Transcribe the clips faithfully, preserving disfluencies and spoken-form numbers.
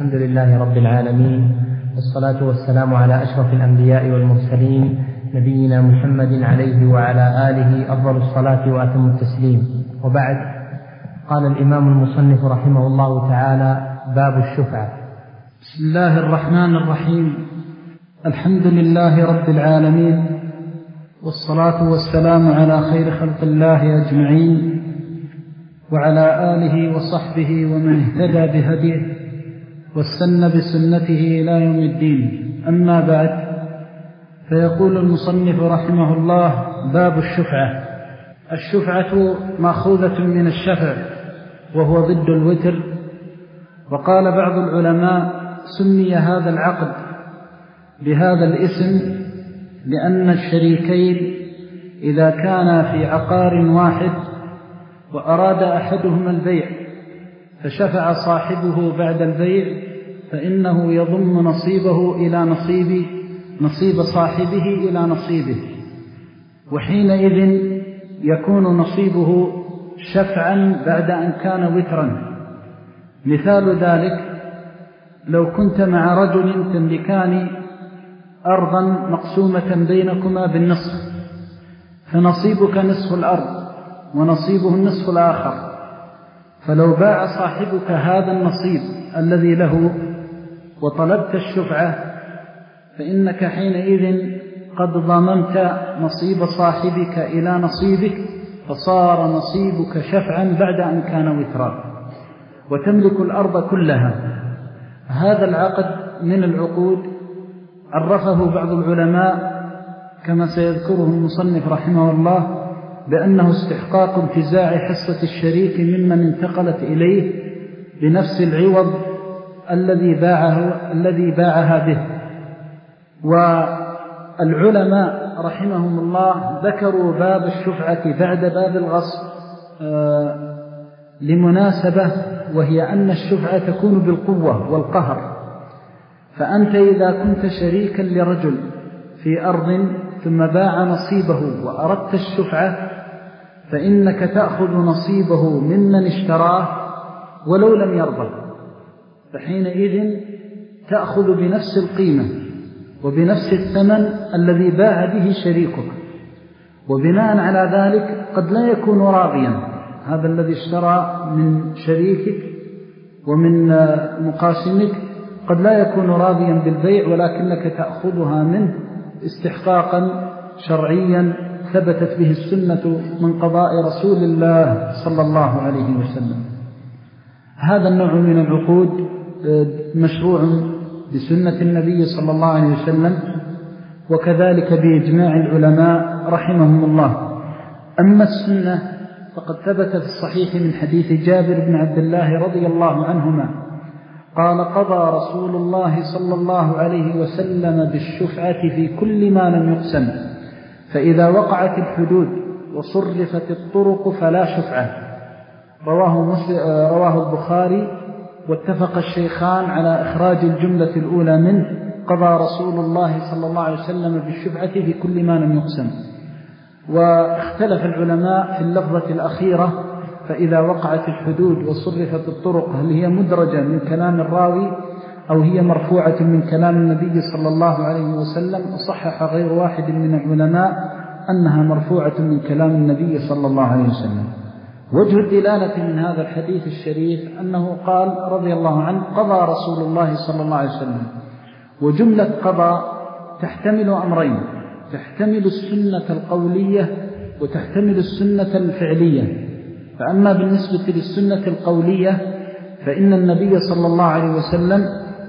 الحمد لله رب العالمين، والصلاة والسلام على أشرف الأنبياء والمرسلين، نبينا محمد عليه وعلى آله أفضل الصلاة وأتم التسليم. وبعد، قال الإمام المصنف رحمه الله تعالى: باب الشفعة. بسم الله الرحمن الرحيم. الحمد لله رب العالمين، والصلاة والسلام على خير خلق الله أجمعين، وعلى آله وصحبه ومن اهتدى بهديه واستنى بسنته إلى يوم الدين. أما بعد، فيقول المصنف رحمه الله: باب الشفعة. الشفعة مأخوذة من الشفع، وهو ضد الوتر. وقال بعض العلماء: سمي هذا العقد بهذا الاسم لأن الشريكين إذا كانا في عقار واحد وأراد أحدهما البيع فشفع صاحبه بعد البيع، فإنه يضم نصيبه إلى نصيب نصيب صاحبه إلى نصيبه، وحينئذ يكون نصيبه شفعا بعد أن كان وترا. مثال ذلك: لو كنت مع رجل تملكان أرضا مقسومة بينكما بالنصف، فنصيبك نصف الأرض ونصيبه النصف الآخر، فلو باع صاحبك هذا النصيب الذي له وطلبت الشفعة، فإنك حينئذ قد ضممت نصيب صاحبك إلى نصيبك، فصار نصيبك شفعا بعد أن كان وترا، وتملك الأرض كلها. هذا العقد من العقود عرفه بعض العلماء كما سيذكره المصنف رحمه الله بأنه استحقاق انتزاع حصة الشريك ممن انتقلت إليه بنفس العوض الذي باعه الذي باعها به. والعلماء رحمهم الله ذكروا باب الشفعة بعد باب الغصب آه لمناسبة، وهي أن الشفعة تكون بالقوة والقهر. فأنت إذا كنت شريكا لرجل في أرض ثم باع نصيبه وأردت الشفعة، فإنك تأخذ نصيبه ممن اشتراه ولو لم يرضى، فحينئذ تأخذ بنفس القيمة وبنفس الثمن الذي باع به شريكك. وبناء على ذلك قد لا يكون راضيا هذا الذي اشترى من شريكك ومن مقاسمك، قد لا يكون راضيا بالبيع، ولكنك تأخذها منه استحقاقا شرعيا ثبتت به السنة من قضاء رسول الله صلى الله عليه وسلم. هذا النوع من العقود مشروع بسنة النبي صلى الله عليه وسلم، وكذلك بإجماع العلماء رحمهم الله. أما السنة فقد ثبت في الصحيح من حديث جابر بن عبد الله رضي الله عنهما قال: قضى رسول الله صلى الله عليه وسلم بالشفعة في كل ما لم يقسم، فإذا وقعت الحدود وصرفت الطرق فلا شفعة. رواه, رواه البخاري، واتفق الشيخان على إخراج الجملة الأولى منه: قضى رسول الله صلى الله عليه وسلم بالشفعة في كل ما لم يقسم. واختلف العلماء في اللفظة الأخيرة: فإذا وقعت الحدود وصرفت الطرق، هل هي مدرجة من كلام الراوي أو هي مرفوعة من كلام النبي صلى الله عليه وسلم؟ وصحح غير واحد من العلماء أنها مرفوعة من كلام النبي صلى الله عليه وسلم. وجه الدلالة من هذا الحديث الشريف أنه قال رضي الله عنه: قضى رسول الله صلى الله عليه وسلم. وجملة قضى تحتمل أمرين: تحتمل السنة القولية وتحتمل السنة الفعلية. فأما بالنسبة للسنة القولية فإن النبي صلى الله عليه وسلم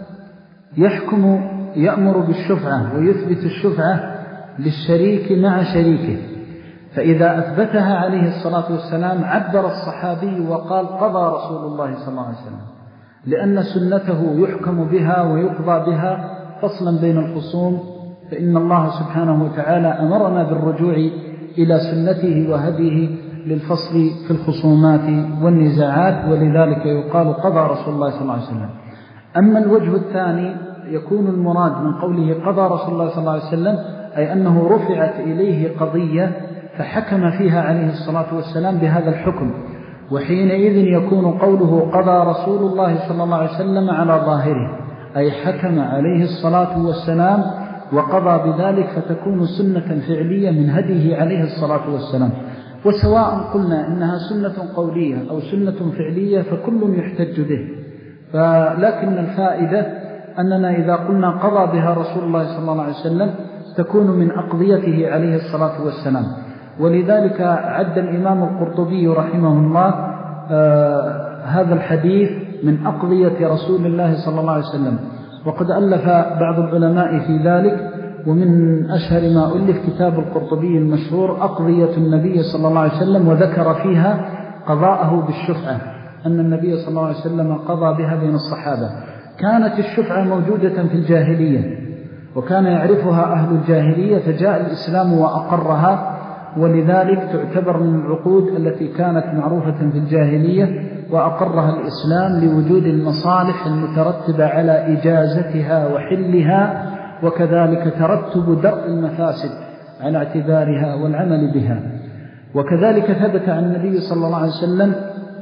يحكم يأمر بالشفعة ويثبت الشفعة للشريك مع شريكه، فإذا أثبتها عليه الصلاة والسلام عبر الصحابي وقال: قضى رسول الله صلى الله عليه وسلم، لأن سنته يحكم بها ويقضى بها فصلا بين الخصوم. فإن الله سبحانه وتعالى أمرنا بالرجوع إلى سنته وهديه للفصل في الخصومات والنزاعات، ولذلك يقال: قضى رسول الله صلى الله عليه وسلم. أما الوجه الثاني يكون المراد من قوله قضى رسول الله صلى الله عليه وسلم أي أنه رفعت إليه قضية فحكم فيها عليه الصلاة والسلام بهذا الحكم، وحينئذ يكون قوله قضى رسول الله صلى الله عليه وسلم على ظاهره، أي حكم عليه الصلاة والسلام وقضى بذلك، فتكون سنة فعلية من هديه عليه الصلاة والسلام. وسواء قلنا إنها سنة قولية أو سنة فعلية فكل يحتج به، فلكن الفائدة أننا إذا قلنا قضى بها رسول الله صلى الله عليه وسلم تكون من أقضيته عليه الصلاة والسلام. ولذلك عد الإمام القرطبي رحمه الله آه هذا الحديث من أقضية رسول الله صلى الله عليه وسلم، وقد ألف بعض العلماء في ذلك، ومن أشهر ما ألف كتاب القرطبي المشهور أقضية النبي صلى الله عليه وسلم، وذكر فيها قضاءه بالشفعة، أن النبي صلى الله عليه وسلم قضى بها بين الصحابة. كانت الشفعة موجودة في الجاهلية وكان يعرفها أهل الجاهلية، فجاء الإسلام وأقرها، ولذلك تعتبر من العقود التي كانت معروفة في الجاهلية وأقرها الإسلام لوجود المصالح المترتبة على إجازتها وحلها، وكذلك ترتب درء المفاسد على اعتبارها والعمل بها. وكذلك ثبت عن النبي صلى الله عليه وسلم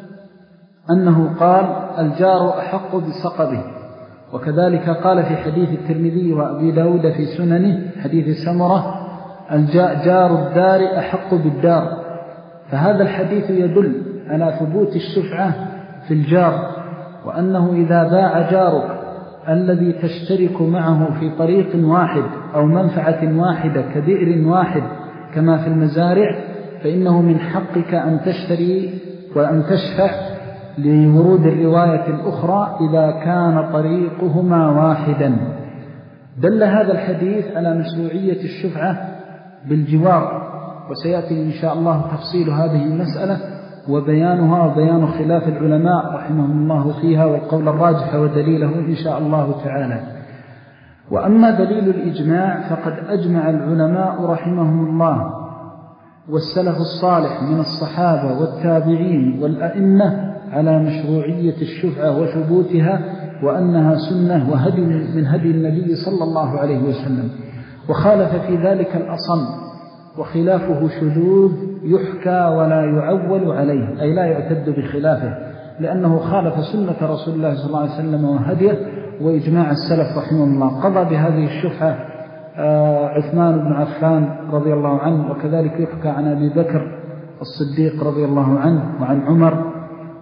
أنه قال الجار أحق بسقبه، وكذلك قال في حديث الترمذي وأبي داود في سننه حديث سمرة جار الدار أحق بالدار. فهذا الحديث يدل على ثبوت الشفعة في الجار، وأنه إذا باع جارك الذي تشترك معه في طريق واحد أو منفعة واحدة كبئر واحد كما في المزارع، فإنه من حقك أن تشتري وأن تشفع لورود الرواية الأخرى إذا كان طريقهما واحدا. دل هذا الحديث على مشروعية الشفعة بالجوار، وسيأتي إن شاء الله تفصيل هذه المسألة وبيانها وبيان خلاف العلماء رحمهم الله فيها، والقول الراجح ودليله إن شاء الله تعالى. وأما دليل الإجماع فقد أجمع العلماء رحمهم الله والسلف الصالح من الصحابة والتابعين والأئمة على مشروعية الشفعة وثبوتها، وأنها سنة وهدي من هدي النبي صلى الله عليه وسلم. وخالف في ذلك الأصم، وخلافه شذوذ يحكى ولا يعول عليه، أي لا يعتد بخلافه، لأنه خالف سنة رسول الله صلى الله عليه وسلم وهديه وإجماع السلف رحمه الله. قضى بهذه الشفعة عثمان بن عفان رضي الله عنه، وكذلك يحكى عن أبي بكر الصديق رضي الله عنه وعن عمر،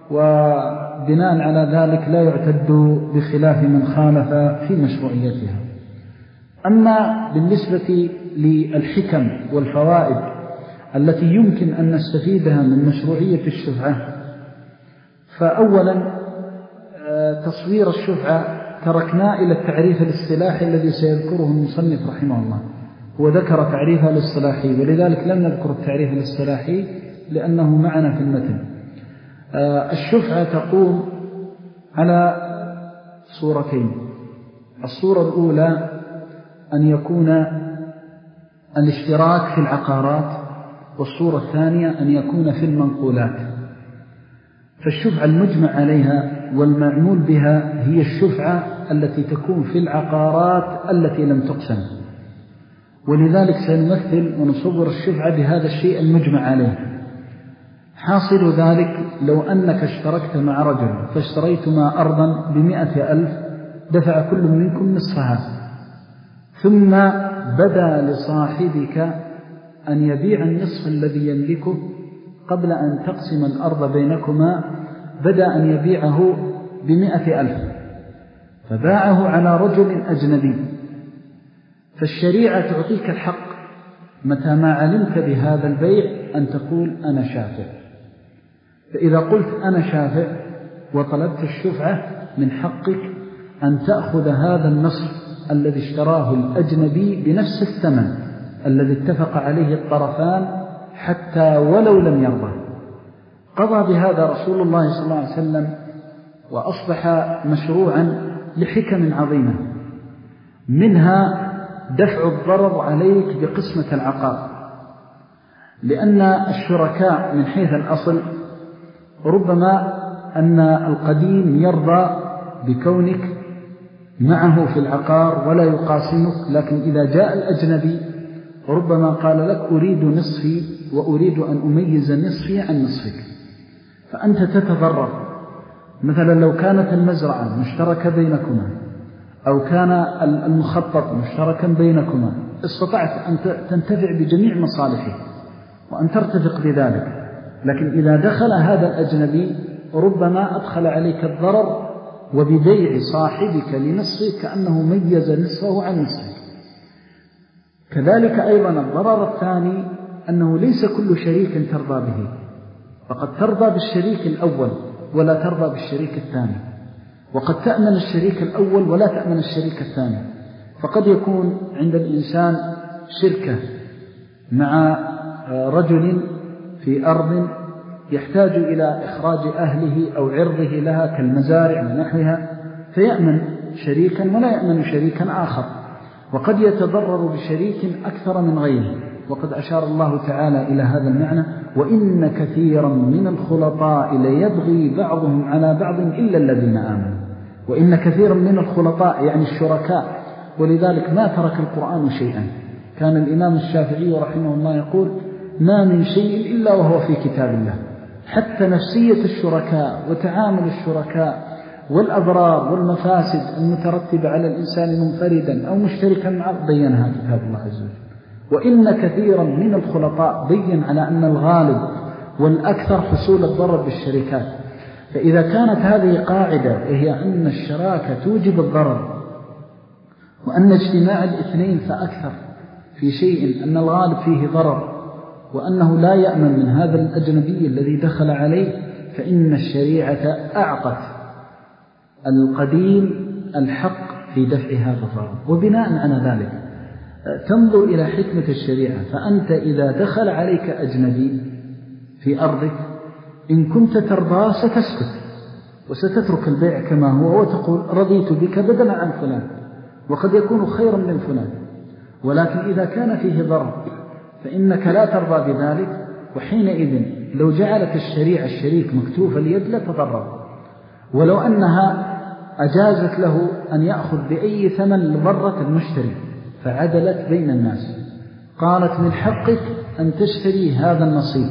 وبناء على ذلك لا يعتد بخلاف من خالف في مشروعيتها. أما بالنسبة للحكم والفوائد التي يمكن أن نستفيدها من مشروعية الشفعة، فأولا تصوير الشفعة تركنا إلى التعريف الاصطلاحي الذي سيذكره المصنف رحمه الله. هو ذكر تعريفها الاصطلاحي، ولذلك لم نذكر التعريف الاصطلاحي لأنه معنا في المتن. الشفعة تقوم على صورتين. الصورة الأولى أن يكون الاشتراك في العقارات، والصورة الثانية أن يكون في المنقولات. فالشفعة المجمع عليها والمعمول بها هي الشفعة التي تكون في العقارات التي لم تقسم، ولذلك سنمثل ونصور الشفعة بهذا الشيء المجمع عليه. حاصل ذلك لو أنك اشتركت مع رجل فاشتريتما أرضا بمئة ألف، دفع كل منكم نصفها، ثم بدا لصاحبك أن يبيع النصف الذي يملكه قبل أن تقسم الأرض بينكما، بدا أن يبيعه بمئة ألف، فباعه على رجل أجنبي. فالشريعة تعطيك الحق متى ما علمت بهذا البيع أن تقول أنا شافع. فإذا قلت أنا شافع وطلبت الشفعة، من حقك أن تأخذ هذا النصف الذي اشتراه الأجنبي بنفس الثمن الذي اتفق عليه الطرفان حتى ولو لم يرضى. قضى بهذا رسول الله صلى الله عليه وسلم، وأصبح مشروعا لحكم عظيمة، منها دفع الضرر عليك بقسمة العقار، لأن الشركاء من حيث الأصل ربما أن القديم يرضى بكونك معه في العقار ولا يقاسمك، لكن إذا جاء الأجنبي ربما قال لك أريد نصفي وأريد أن أميز نصفي عن نصفك، فأنت تتضرر. مثلا لو كانت المزرعة مشتركة بينكما أو كان المخطط مشتركا بينكما استطعت أن تنتفع بجميع مصالحه وأن ترتفق بذلك. لكن إذا دخل هذا الأجنبي ربما أدخل عليك الضرر، وببيع صاحبك لنصفه كأنه ميز نصفه عن نصفه. كذلك أيضا الضرر الثاني أنه ليس كل شريك ترضى به، فقد ترضى بالشريك الأول ولا ترضى بالشريك الثاني، وقد تأمن الشريك الأول ولا تأمن الشريك الثاني. فقد يكون عند الإنسان شركة مع رجل في أرض يحتاج إلى إخراج أهله أو عرضه لها كالمزارع ونحوها، فيأمن شريكا ولا يأمن شريكا آخر، وقد يتضرر بشريك أكثر من غيره. وقد أشار الله تعالى إلى هذا المعنى: وإن كثيرا من الخلطاء ليبغي بعضهم على بعض إلا الذين آمنوا. وإن كثيرا من الخلطاء يعني الشركاء، ولذلك ما ترك القرآن شيئا. كان الإمام الشافعي رحمه الله يقول: ما من شيء إلا وهو في كتاب الله. حتى نفسية الشركاء وتعامل الشركاء والأضرار والمفاسد المترتبة على الإنسان منفردا أو مشتركا معه بينها كتاب الله عز وجل. وإن كثيرا من الخلطاء بين على أن الغالب والأكثر حصول الضرر بالشركات. فإذا كانت هذه قاعدة، وهي أن الشراكة توجب الضرر، وأن اجتماع الاثنين فأكثر في شيء أن الغالب فيه ضرر، وأنه لا يأمن من هذا الأجنبي الذي دخل عليه، فإن الشريعة أعطت القديم الحق في دفع هذا الضرر. وبناء على ذلك تنظر إلى حكمة الشريعة. فأنت إذا دخل عليك أجنبي في أرضك إن كنت ترضى ستسكت وستترك البيع كما هو وتقول: رضيت بك بدلا عن فلان، وقد يكون خيرا من فلان. ولكن إذا كان فيه ضرر فإنك لا ترضى بذلك، وحينئذ لو جعلت الشريعة الشريك مكتوف اليد لتضرر. ولو أنها أجازت له أن يأخذ بأي ثمن لضرة المشتري فعدلت بين الناس، قالت: من حقك أن تشتري هذا النصيب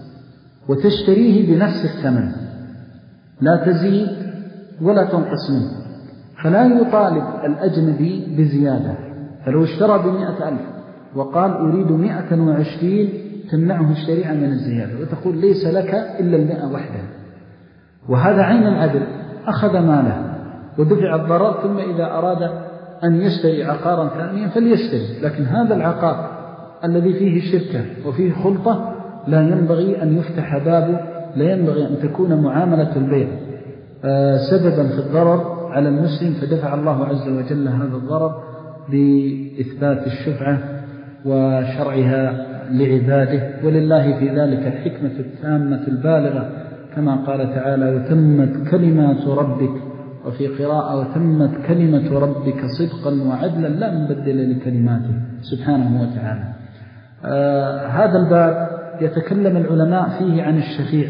وتشتريه بنفس الثمن، لا تزيد ولا تنقص منه. فلا يطالب الأجنبي بزيادة. فلو اشترى بمئة ألف وقال: أريد مئة وعشرين، تمنعه الشريعة من الزيادة وتقول: ليس لك إلا المئة وحدها. وهذا عين العدل، أخذ ماله ودفع الضرر، ثم إذا أراد أن يشتري عقارا ثانيا فليشتري. لكن هذا العقار الذي فيه شركة وفيه خلطة لا ينبغي أن يفتح بابه، لا ينبغي أن تكون معاملة البيع سببا في الضرر على المسلم، فدفع الله عز وجل هذا الضرر بإثبات الشفعة وشرعها لعباده. ولله في ذلك الحكمة التامة البالغة، كما قال تعالى: وتمت كلمات ربك، وفي قراءة: وتمت كلمة ربك صدقا وعدلا لا مبدل لكلماته سبحانه وتعالى. آه هذا الباب يتكلم العلماء فيه عن الشفيع،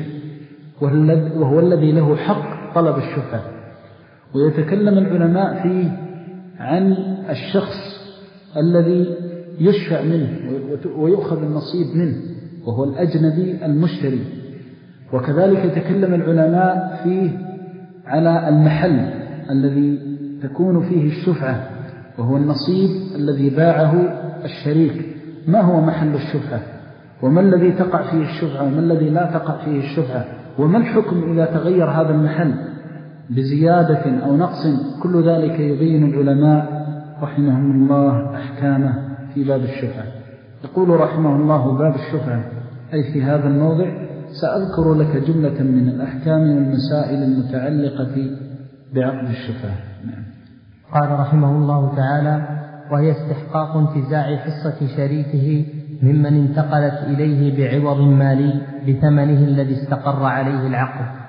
وهو الذي له حق طلب الشفعة. ويتكلم العلماء فيه عن الشخص الذي يشفع منه ويؤخذ النصيب منه، وهو الأجنبي المشتري. وكذلك يتكلم العلماء فيه على المحل الذي تكون فيه الشفعة، وهو النصيب الذي باعه الشريك. ما هو محل الشفعة، وما الذي تقع فيه الشفعة، وما الذي لا تقع فيه الشفعة، وما الحكم إذا تغير هذا المحل بزيادة أو نقص. كل ذلك يبين العلماء رحمهم الله أحكامه في باب الشفعة. يقول رحمه الله: باب الشفعة، أي في هذا الموضع سأذكر لك جملة من الأحكام والمسائل المتعلقة بعقد الشفعة. قال رحمه الله تعالى: وهي استحقاق انتزاع حصة شريكه ممن انتقلت إليه بعوض مالي بثمنه الذي استقر عليه العقد.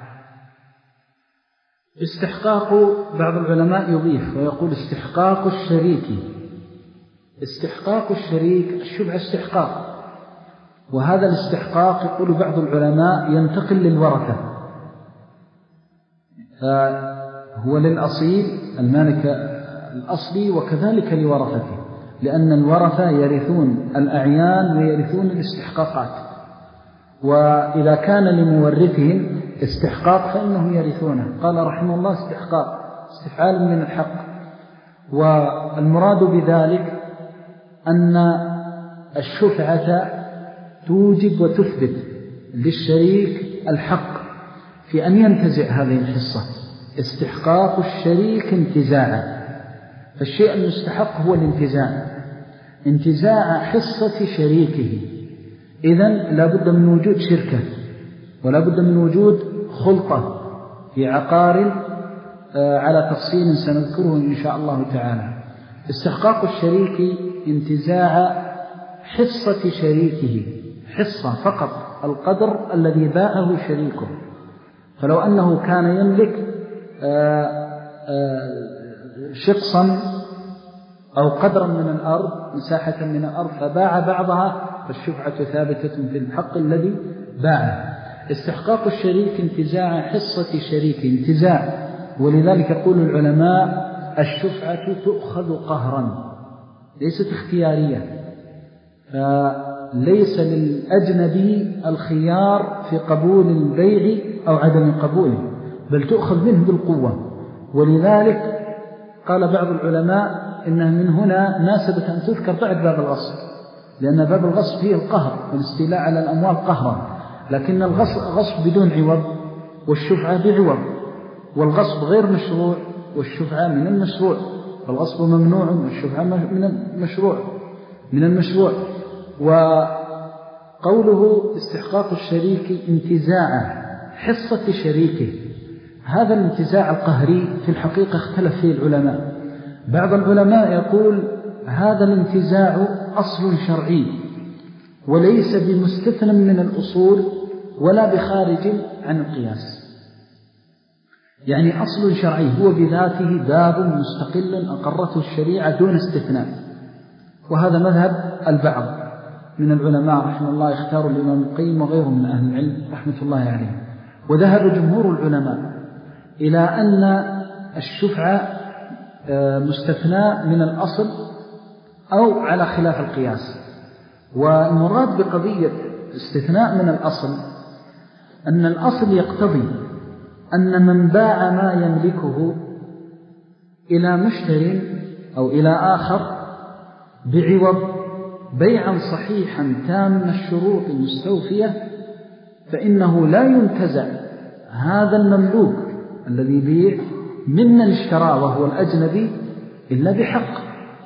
استحقاق، بعض العلماء يضيف ويقول: استحقاق الشريك. استحقاق الشريك الشفعة استحقاق، وهذا الاستحقاق يقول بعض العلماء ينتقل للورثة، فهو للأصيل المالك الأصلي وكذلك لورثته، لأن الورثة يرثون الأعيان ويرثون الاستحقاقات. وإذا كان لمورثهم استحقاق فإنهم يرثونه. قال رحمه الله استحقاق استفعال من الحق. والمراد بذلك أن الشفعة توجب وتثبت للشريك الحق في أن ينتزع هذه الحصة. استحقاق الشريك انتزاعا، فالشيء المستحق هو الانتزاع، انتزاع حصة شريكه. إذن لا بد من وجود شركة ولا بد من وجود خلطة في عقار على تفصيل سنذكره إن شاء الله تعالى. استحقاق الشريك انتزاع حصة شريكه، حصة فقط القدر الذي باعه شريكه. فلو أنه كان يملك شقصا أو قدرا من الأرض، مساحة من الأرض، فباع بعضها، فالشفعة ثابتة في الحق الذي باعه. استحقاق الشريك انتزاع حصة شريك انتزاع، ولذلك يقول العلماء الشفعة تؤخذ قهرا ليست اختيارية، فليس للأجنبي الخيار في قبول البيع أو عدم قبوله، بل تؤخذ منه بالقوة. ولذلك قال بعض العلماء إنه من هنا ناسبة أن تذكر بعد باب الغصب، لأن باب الغصب فيه القهر والاستيلاء على الأموال قهرا، لكن الغصب بدون عوض والشفعة بعوض، والغصب غير مشروع والشفعة من المشروع، فالغصب ممنوع والشفعة من المشروع من المشروع. وقوله استحقاق الشريك انتزاع حصة شريكه، هذا الانتزاع القهري في الحقيقة اختلف فيه العلماء. بعض العلماء يقول هذا الانتزاع أصل شرعي وليس بمستثنى من الأصول ولا بخارج عن القياس، يعني أصل شرعي هو بذاته باب مستقل أقرته الشريعة دون استثناء. وهذا مذهب البعض من العلماء رحمه الله، اختاروا الإمام القيم وغيره من أهل العلم رحمة الله عليه. وذهب جمهور العلماء إلى أن الشفعة مستثناء من الأصل أو على خلاف القياس. والمراد بقضية استثناء من الأصل أن الأصل يقتضي أن من باع ما يملكه إلى مشتري أو إلى آخر بعوض بيعا صحيحا تام الشروط المستوفية، فإنه لا ينتزع هذا المملوك الذي بيع ممن اشترى وهو الأجنبي إلا بحق.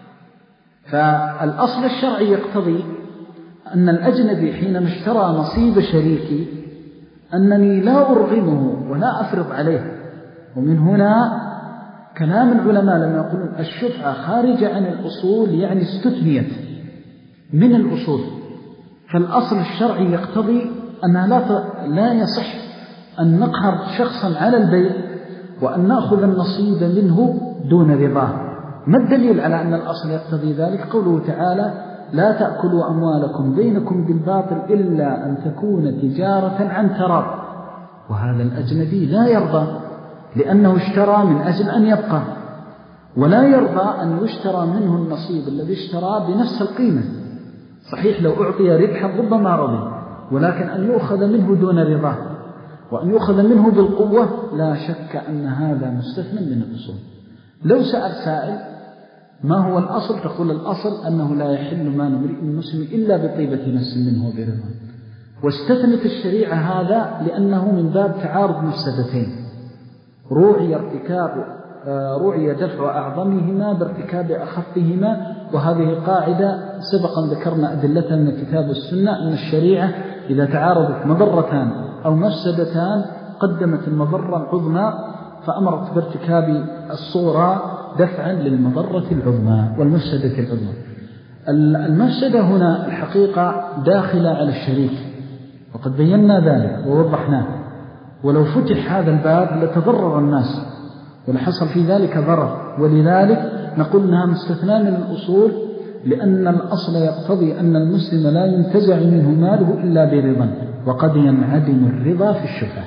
فالأصل الشرعي يقتضي أن الأجنبي حينما اشترى نصيب شريكي أنني لا أرغمه ولا أفرض عليه. ومن هنا كلام العلماء لما يقولون الشفعة خارجة عن الأصول يعني استثنيت من الأصول، فالأصل الشرعي يقتضي أنها لا لا يصح أن نقهر شخصا على البيع وأن نأخذ النصيب منه دون رضاه. ما الدليل على أن الأصل يقتضي ذلك؟ قوله تعالى لا تأكلوا أموالكم بينكم بالباطل إلا أن تكون تجارة عن تراض. وهذا الأجنبي لا يرضى لأنه اشترى من أجل أن يبقى، ولا يرضى أن يشترى منه النصيب الذي اشترى بنفس القيمة. صحيح لو أعطي ربحا ربما رضي، ولكن أن يؤخذ منه دون رضاه وأن يؤخذ منه بالقوة لا شك أن هذا مستثنى من الأصول. لو سأل سائل ما هو الأصل؟ تقول الأصل أنه لا يحل مال امرئ مسلم إلا بطيبة نفس منه وبرضا. واستثنت الشريعة هذا لأنه من باب تعارض مفسدتين، روعي ارتكاب روعي دفع أعظمهما بارتكاب أخفهما. وهذه قاعدة سبقا ذكرنا أدلتها من الكتاب والسنة أن الشريعة إذا تعارضت مضرتان أو مفسدتان قدمت المضرة العظمى فأمرت بارتكاب الصغرى دفعا للمضرة العظمى والمفسدة العظمى. المفسدة هنا الحقيقة داخلة على الشريك، وقد بينا ذلك ووضحناه. ولو فتح هذا الباب لتضرر الناس ولحصل في ذلك ضرر، ولذلك نقول أنها مستثنى من الأصول، لأن الأصل يقتضي أن المسلم لا ينتزع منه ماله إلا برضا، وقد ينعدم الرضا في الشفعة.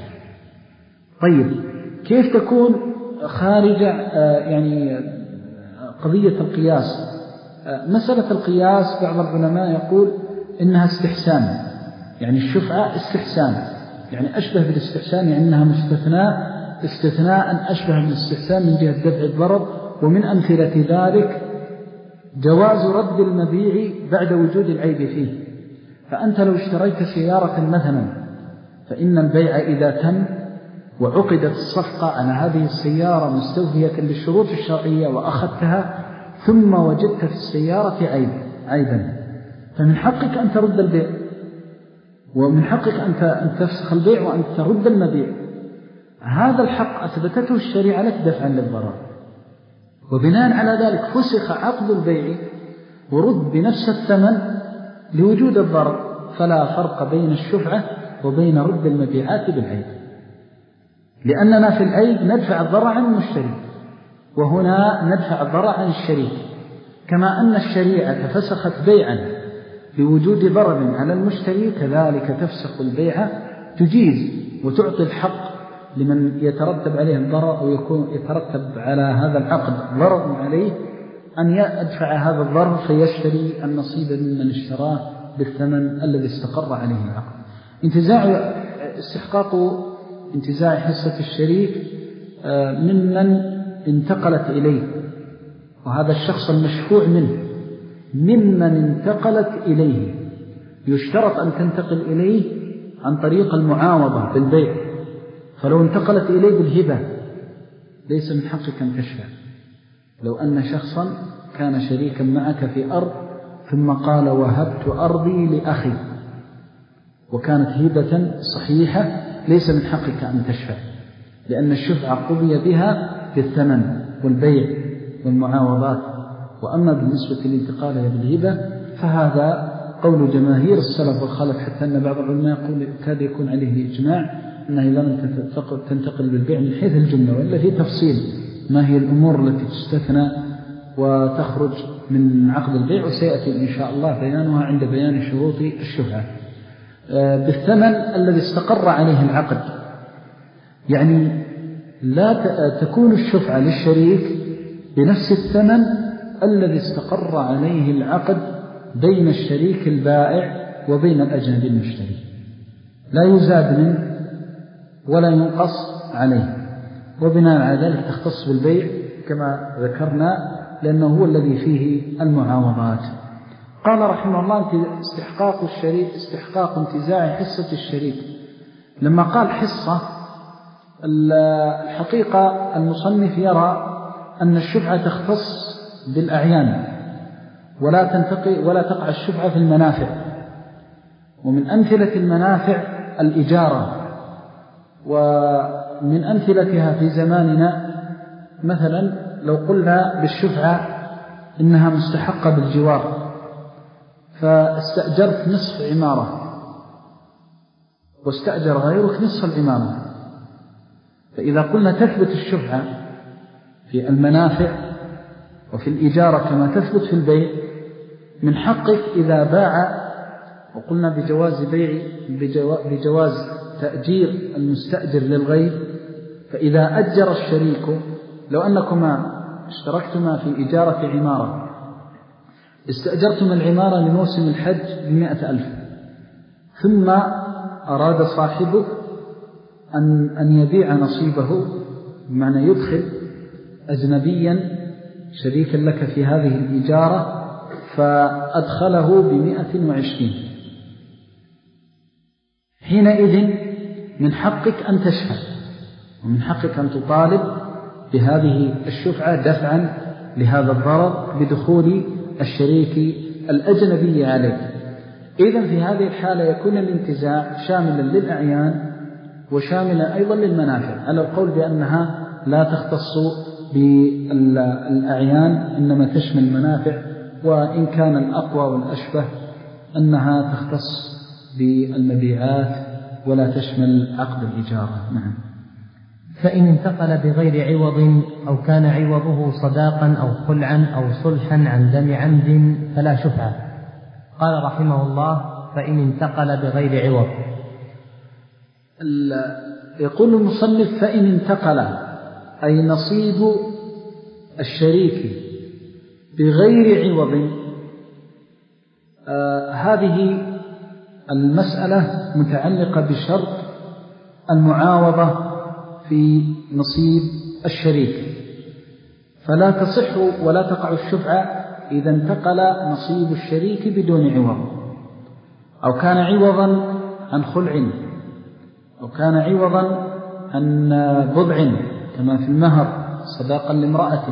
طيب كيف تكون خارج يعني قضية القياس؟ مسألة القياس بعض العلماء يقول إنها استحسان، يعني الشفعة استحسان، يعني أشبه بالاستحسان يعني أنها مستثناء استثناء أشبه من الاستحسان من جهة دفع الضرر. ومن أمثلة ذلك جواز رد المبيع بعد وجود العيب فيه. فأنت لو اشتريت سيارة مثلا فإن البيع إذا تم وعقدت الصفقة على هذه السيارة مستوفية للشروط الشرعية وأخذتها ثم وجدت في السيارة عيب عيبا فمن حقك أن ترد البيع، ومن حقك أن تفسخ البيع وأن ترد المبيع. هذا الحق أثبتته الشريعة لك دفعا للضرر، وبناء على ذلك فسخ عقد البيع ورد بنفس الثمن لوجود الضرر. فلا فرق بين الشفعة وبين رد المبيعات بالعيب، لأننا في العيب ندفع الضرر عن المشتري، وهنا ندفع الضرر عن الشريك. كما أن الشريعة فسخت بيعا بوجود ضرر على المشتري، كذلك تفسخ البيع تجيز وتعطي الحق لمن يترتب عليه الضرر أو يكون يترتب على هذا العقد ضرر عليه أن يدفع هذا الضرر فيشتري النصيب ممن اشتراه بالثمن الذي استقر عليه العقد. انتزاع استحقاق انتزاع حصة الشريك ممن انتقلت إليه، وهذا الشخص المشفوع منه ممن انتقلت إليه يشترط أن تنتقل إليه عن طريق المعاوضة بالبيع. فلو انتقلت إليه بالهبة ليس من حقك أن تشفع. لو أن شخصا كان شريكا معك في أرض ثم قال وهبت أرضي لأخي وكانت هبة صحيحة ليس من حقك أن تشفع، لأن الشفعة قضي بها بالثمن والبيع والمعاوضات. وأما بالنسبة لانتقالها بالهبة فهذا قول جماهير السلف والخلف، حتى أن بعض العلماء يقول كاد يكون عليه إجماع أنها إذا لم تنتقل بالبيع من حيث الجملة، وإلا في تفصيل ما هي الأمور التي تستثنى وتخرج من عقد البيع، وسيأتي إن شاء الله بيانها عند بيان شروط الشفعة. بالثمن الذي استقر عليه العقد، يعني لا تكون الشفعة للشريك بنفس الثمن الذي استقر عليه العقد بين الشريك البائع وبين الأجنبي المشتري، لا يزاد منه ولا ينقص عليه. وبناء على ذلك تختص بالبيع كما ذكرنا لأنه هو الذي فيه المعاوضات. قال رحمه الله استحقاق الشريك استحقاق انتزاع حصة الشريك. لما قال حصة، الحقيقة المصنف يرى أن الشفعة تختص بالأعيان ولا تنتقي ولا تقع الشفعة في المنافع. ومن أمثلة المنافع الإجارة، ومن أمثلتها في زماننا مثلا لو قلنا بالشفعة إنها مستحقة بالجوار، فاستأجرت نصف عمارة واستأجر غيرك نصف العمارة، فإذا قلنا تثبت الشفعة في المنافع وفي الإجارة كما تثبت في البيع، من حقك إذا باع، وقلنا بجواز بيع بجواز تأجير المستأجر للغير، فإذا أجر الشريك، لو أنكما اشتركتما في إجارة عمارة، استأجرتما العمارة لموسم الحج بمئة ألف، ثم أراد صاحبه أن, أن يبيع نصيبه، بمعنى يدخل أجنبيا شريكا لك في هذه الإجارة فأدخله بمئة وعشرين، حينئذ من حقك أن تشفع، ومن حقك أن تطالب بهذه الشفعة دفعا لهذا الضرر بدخول الشريك الأجنبي عليك. إذن في هذه الحالة يكون الانتزاع شاملا للأعيان وشاملا أيضا للمنافع، على القول بأنها لا تختص بالأعيان إنما تشمل المنافع، وإن كان الأقوى والأشبه أنها تختص بالمبيعات ولا تشمل عقد الإجارة. نعم. فإن انتقل بغير عوض أو كان عوضه صداقا أو خلعا أو صلحا عن دم عمد فلا شفعة. قال رحمه الله: فإن انتقل بغير عوض. يقول المصنف: فإن انتقل، أي نصيب الشريك بغير عوض. آه هذه المسألة متعلقة بشرط المعاوضة في نصيب الشريك، فلا تصح ولا تقع الشفعة إذا انتقل نصيب الشريك بدون عوض، أو كان عوضا عن خلع، أو كان عوضا عن بضع كما في المهر صداقا لامرأة،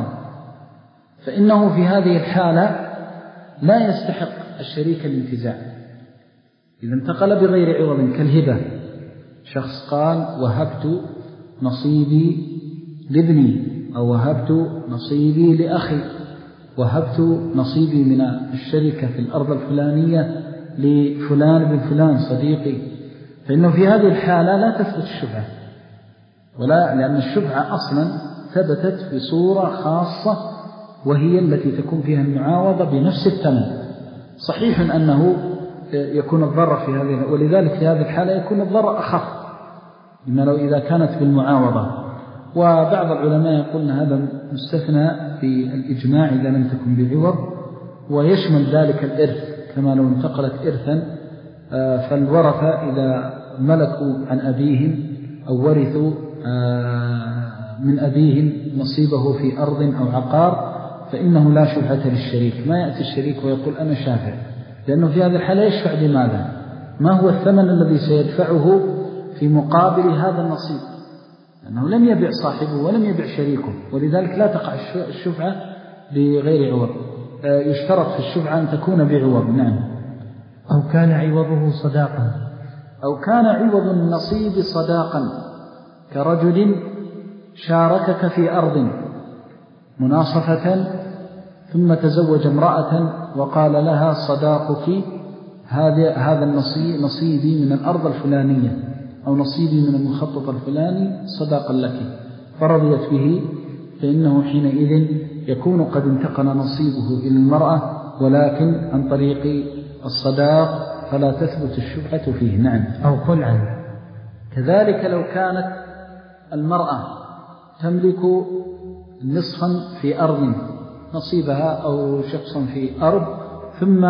فإنه في هذه الحالة لا يستحق الشريك الانتزاع إذا انتقل بغير عوض كالهبة. شخص قال وهبت نصيبي لابني، أو وهبت نصيبي لأخي، وهبت نصيبي من الشركة في الأرض الفلانية لفلان بن فلان صديقي، فإنه في هذه الحالة لا تثبت الشفعة، ولا لأن الشفعة أصلا ثبتت في صورة خاصة وهي التي تكون فيها المعاوضة بنفس الثمن. صحيح أنه يكون الضرر في هذه، ولذلك في هذه الحالة يكون الضرر أخف لما لو إذا كانت بالمعاوضة. وبعض العلماء يقولون هذا مستثنى في الإجماع إذا لم تكن بعوض، ويشمل ذلك الإرث كما لو انتقلت إرثا، فالورثة إذا ملكوا عن أبيهم أو ورثوا من أبيهم نصيبه في أرض أو عقار فإنه لا شفعة للشريك. ما يأتي الشريك ويقول أنا شافع، لأنه في هذه الحالة يشفع لماذا؟ ما هو الثمن الذي سيدفعه في مقابل هذا النصيب؟ لأنه لم يبيع صاحبه ولم يبيع شريكه، ولذلك لا تقع الشفعة بغير عوض. يشترط في الشفعة أن تكون بعوض. نعم. أو كان عوضه صداقا، أو كان عوض النصيب صداقا، كرجل شاركك في أرض مناصفة ثم تزوج امرأة وقال لها صداقك هذا هذا النصيب نصيبي من الأرض الفلانية أو نصيبي من المخطط الفلاني صداقا لك، فرضيت به، فإنه حينئذ يكون قد انتقل نصيبه إلى المرأة ولكن عن طريق الصداق، فلا تثبت الشفعة فيه. نعم. أو خلعا، كذلك لو كانت المرأة تملك نصفا في أرض نصيبها أو شخصا في أرض، ثم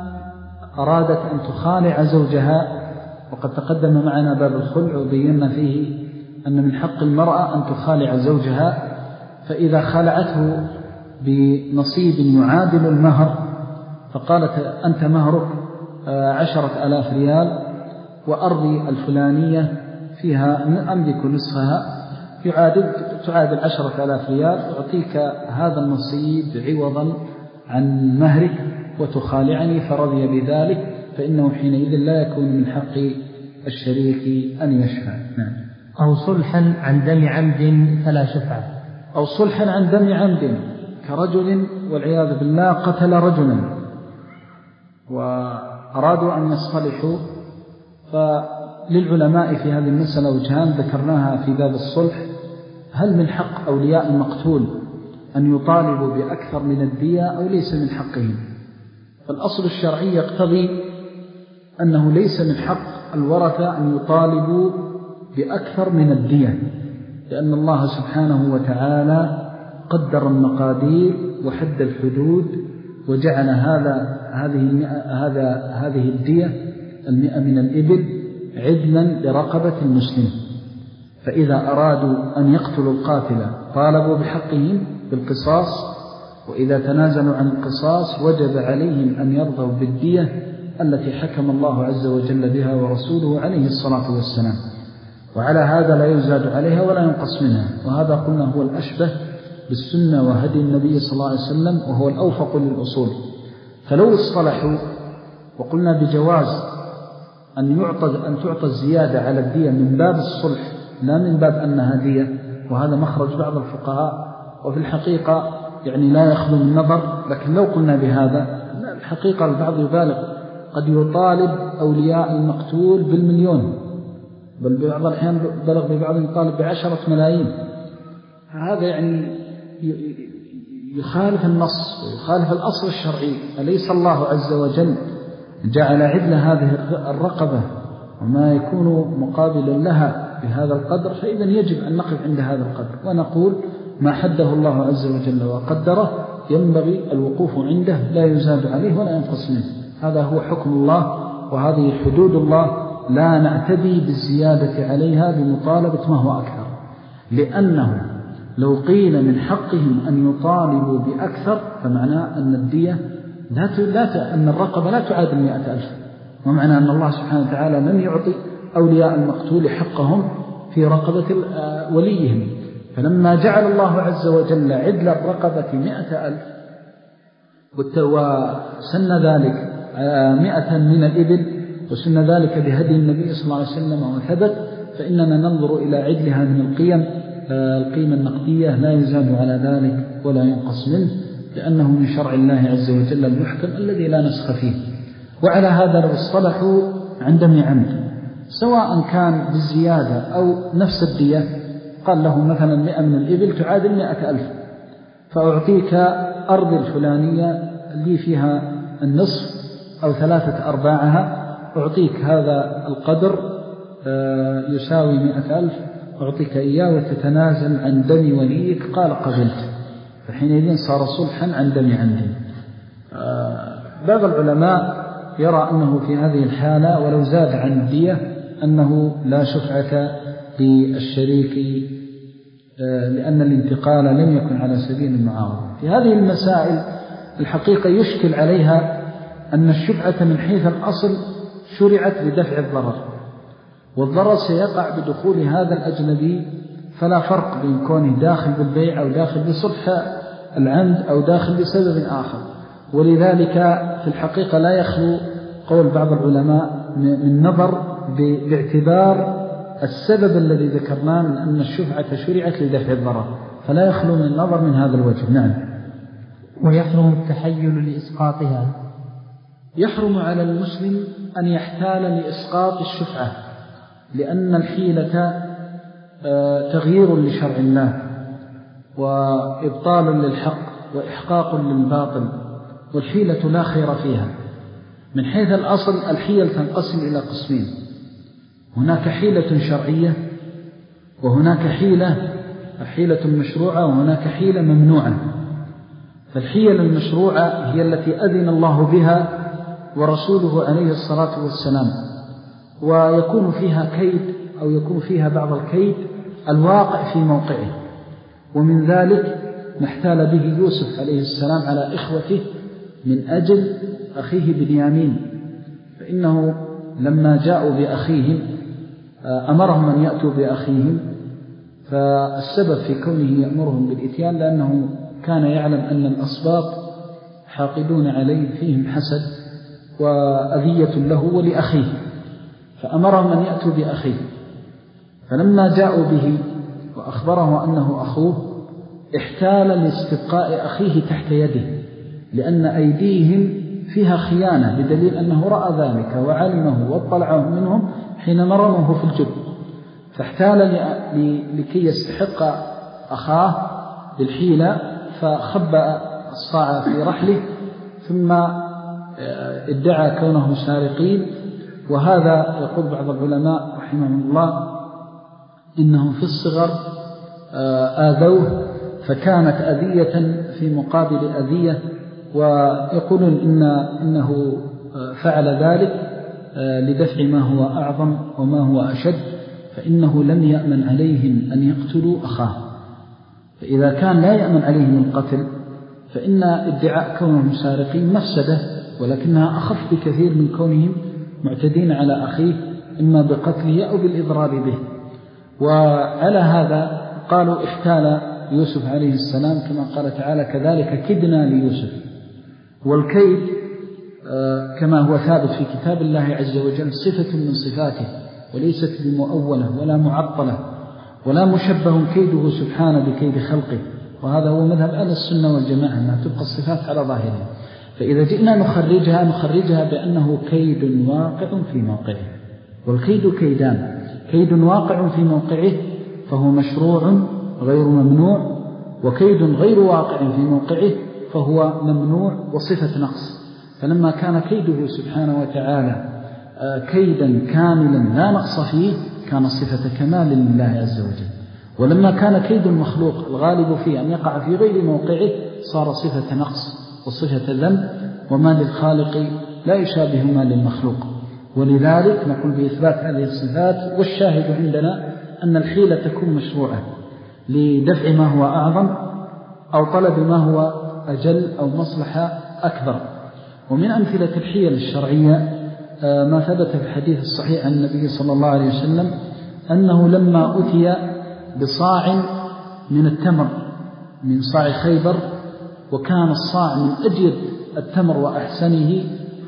أرادت أن تخالع زوجها، وقد تقدم معنا باب الخلع وبينا فيه أن من حق المرأة أن تخالع زوجها، فإذا خلعته بنصيب يعادل المهر فقالت أنت مهرك عشرة آلاف ريال وأرضي الفلانية فيها أملك نصفها يعادل تعادل عشرة آلاف ريال، أعطيك هذا النصيب عوضا عن مهرك وتخالعني، فرضي بذلك، فإنه حينئذ لا يكون من حق الشريك أن يشفع. نعم. أو صلحا عن دم عمد فلا شفعة. أو صلحا عن دم عمد، كرجل والعياذ بالله قتل رجلا وأرادوا أن يصطلحوا، فللعلماء في هذه المسألة وجهان ذكرناها في باب الصلح: هل من حق أولياء المقتول أن يطالبوا بأكثر من الدية أو ليس من حقهم؟ فالأصل الشرعي يقتضي أنه ليس من حق الورثة أن يطالبوا بأكثر من الدية، لأن الله سبحانه وتعالى قدر المقادير وحد الحدود وجعل هذا هذه هذا هذه الدية المئة من الإبل عدلا لرقبة المسلم، فإذا أرادوا أن يقتلوا القاتل طالبوا بحقهم بالقصاص، وإذا تنازلوا عن القصاص وجب عليهم أن يرضوا بالدية التي حكم الله عز وجل بها ورسوله عليه الصلاة والسلام، وعلى هذا لا يزاد عليها ولا ينقص منها. وهذا قلنا هو الأشبه بالسنة وهدي النبي صلى الله عليه وسلم، وهو الأوفق للأصول. فلو اصطلحوا وقلنا بجواز أن يعطى أن تعطى الزيادة على الدية من باب الصلح لا من باب أنها دية، وهذا مخرج بعض الفقهاء، وفي الحقيقة يعني لا يخلو من نظر، لكن لو قلنا بهذا الحقيقة البعض يبالغ، قد يطالب أولياء المقتول بالمليون، بل بعض الأحيان بلغ ببعض يطالب بعشرة ملايين. هذا يعني يخالف النص ويخالف الأصل الشرعي. أليس الله عز وجل جعل عدل هذه الرقبة وما يكون مقابلا لها بهذا القدر؟ فإذا يجب أن نقف عند هذا القدر ونقول ما حده الله عز وجل وقدره ينبغي الوقوف عنده، لا يزاد عليه ولا ينقص منه. هذا هو حكم الله وهذه حدود الله لا نعتدي بالزيادة عليها بمطالبة ما هو أكثر، لأنه لو قيل من حقهم أن يطالبوا بأكثر فمعناه أن الدية لا ت... لا ت... أن الرقبة لا تعادل مئة ألف، ومعنى أن الله سبحانه وتعالى لم يعطي أولياء المقتول حقهم في رقبة وليهم. فلما جعل الله عز وجل عدل الرقبة مئة ألف وسن ذلك مئة من الإبل وسن ذلك بهدي النبي صلى الله عليه وسلم وثبت، فإننا ننظر إلى عدلها من القيم القيمة النقدية لا يزاد على ذلك ولا ينقص منه، لأنه من شرع الله عز وجل المحكم الذي لا نسخ فيه. وعلى هذا لو اصطلحوا عند ابن عمد سواء كان بالزيادة أو نفس الدية، قال له مثلا مئة من الإبل تعادل مئة ألف، فأعطيك أرض الفلانية اللي فيها النصف أو ثلاثة أرباعها، أعطيك هذا القدر يساوي مئة ألف، أعطيك إياه وتتنازل عن دم وليك. قال قبلت، فحينئذ صار صلحا عن دم عندي. بعض العلماء يرى أنه في هذه الحالة ولو زاد عن الدية أنه لا شفعة للشريك، لأن الانتقال لم يكن على سبيل المعاوضة. في هذه المسائل الحقيقة يشكل عليها أن الشفعة من حيث الأصل شرعت لدفع الضرر، والضرر سيقع بدخول هذا الأجنبي، فلا فرق بين كونه داخل بالبيع أو داخل بصلح العمد أو داخل بسبب آخر. ولذلك في الحقيقة لا يخلو قول بعض العلماء من نظر باعتبار السبب الذي ذكرناه من أن الشفعة شرعت لدفع الضرر، فلا يخلو من النظر من هذا الوجه. نعم. ويحرم التحيل لإسقاطها. يحرم على المسلم أن يحتال لإسقاط الشفعة، لأن الحيلة تغيير لشرع الله وإبطال للحق وإحقاق للباطل، والحيلة لا خير فيها. من حيث الأصل الحيل تنقسم إلى قسمين، هناك حيلة شرعية وهناك حيلة حيلة مشروعة وهناك حيلة ممنوعة. فالحيل المشروعة هي التي أذن الله بها ورسوله عليه الصلاة والسلام، ويكون فيها كيد أو يكون فيها بعض الكيد الواقع في موقعه. ومن ذلك ما احتال به يوسف عليه السلام على إخوته من أجل أخيه بنيامين، فإنه لما جاءوا بأخيهم أمرهم أن يأتوا بأخيهم، فالسبب في كونه يأمرهم بالإتيان لأنه كان يعلم أن الأصباط حاقدون عليه فيهم حسد وأذية له ولأخيه، فأمرهم أن يأتوا بأخيه. فلما جاءوا به وأخبره أنه أخوه احتال لاستبقاء أخيه تحت يده، لأن أيديهم فيها خيانة، بدليل أنه رأى ذلك وعلمه واطلعه منهم حين مرموه في الجب، فاحتال لكي يستحق أخاه بالحيلة، فخبأ الصاع في رحله ثم ادعى كونه سارقين. وهذا يقول بعض العلماء رحمهم الله إنهم في الصغر آذوه فكانت أذية في مقابل أذية، ويقولون إن إنه فعل ذلك لدفع ما هو أعظم وما هو أشد، فإنه لم يأمن عليهم أن يقتلوا أخاه. فإذا كان لا يأمن عليهم القتل فإن ادعاء كونهم سارقين مفسدة، ولكنها أخف بكثير من كونهم معتدين على أخيه إما بقتله أو بالإضرار به. وعلى هذا قالوا احتال يوسف عليه السلام كما قال تعالى كذلك كدنا ليوسف. والكيد كما هو ثابت في كتاب الله عز وجل صفة من صفاته وليست بمؤولة ولا معطلة ولا مشبه كيده سبحانه بكيد خلقه، وهذا هو مذهب أهل السنة والجماعة أنها تبقى الصفات على ظاهرها. فإذا جئنا نخرجها نخرجها بأنه كيد واقع في موقعه. والكيد كيدان، كيد واقع في موقعه فهو مشروع غير ممنوع، وكيد غير واقع في موقعه فهو ممنوع وصفة نقص. فلما كان كيده سبحانه وتعالى كيدا كاملا لا نقص فيه كان صفة كمال لله عز وجل، ولما كان كيد المخلوق الغالب فيه أن يقع في غير موقعه صار صفة نقص وصفة ذنب، وما للخالق لا يشابه ما للمخلوق. ولذلك نقول بإثبات هذه الصفات. والشاهد عندنا أن الحيلة تكون مشروعة لدفع ما هو أعظم أو طلب ما هو أجل أو مصلحة أكبر. ومن أمثلة الحيل الشرعية ما ثبت في الحديث الصحيح عن النبي صلى الله عليه وسلم أنه لما أتي بصاع من التمر من صاع خيبر، وكان الصاع من أجيد التمر وأحسنه،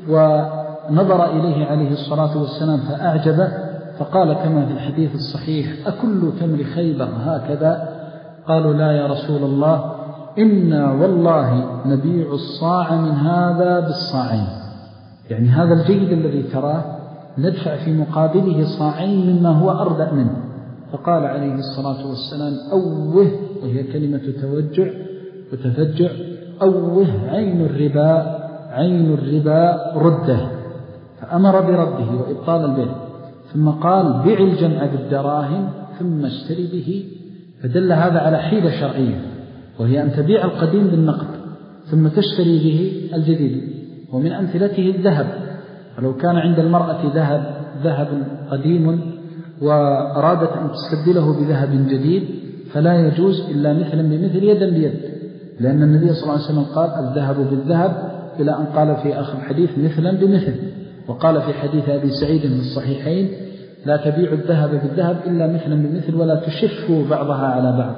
ونظر إليه عليه الصلاة والسلام فأعجبه، فقال كما في الحديث الصحيح: أكل تمر خيبر هكذا؟ قالوا: لا يا رسول الله، إنا والله نبيع الصاع من هذا بالصاعين، يعني هذا الجيد الذي تراه ندفع في مقابله صاعين مما هو أردأ منه. فقال عليه الصلاة والسلام: أوه، وهي كلمة توجع وتفجع، أوه عين الربا، عين الربا رده. فأمر برده وإبطال البيع، ثم قال: بيع الجمع بالدراهم ثم اشتري به. فدل هذا على حيلة شرعية، وهي أن تبيع القديم بالنقد ثم تشتري به الجديد. ومن أمثلته الذهب، فلو كان عند المرأة ذهب ذهب قديم وأرادت أن تستبدله بذهب جديد فلا يجوز إلا مثلا بمثل يدا بيد، لأن النبي صلى الله عليه وسلم قال: الذهب بالذهب، إلى أن قال في آخر الحديث: مثلا بمثل. وقال في حديث أبي سعيد في الصحيحين: لا تبيع الذهب بالذهب إلا مثلا بمثل ولا تشفوا بعضها على بعض.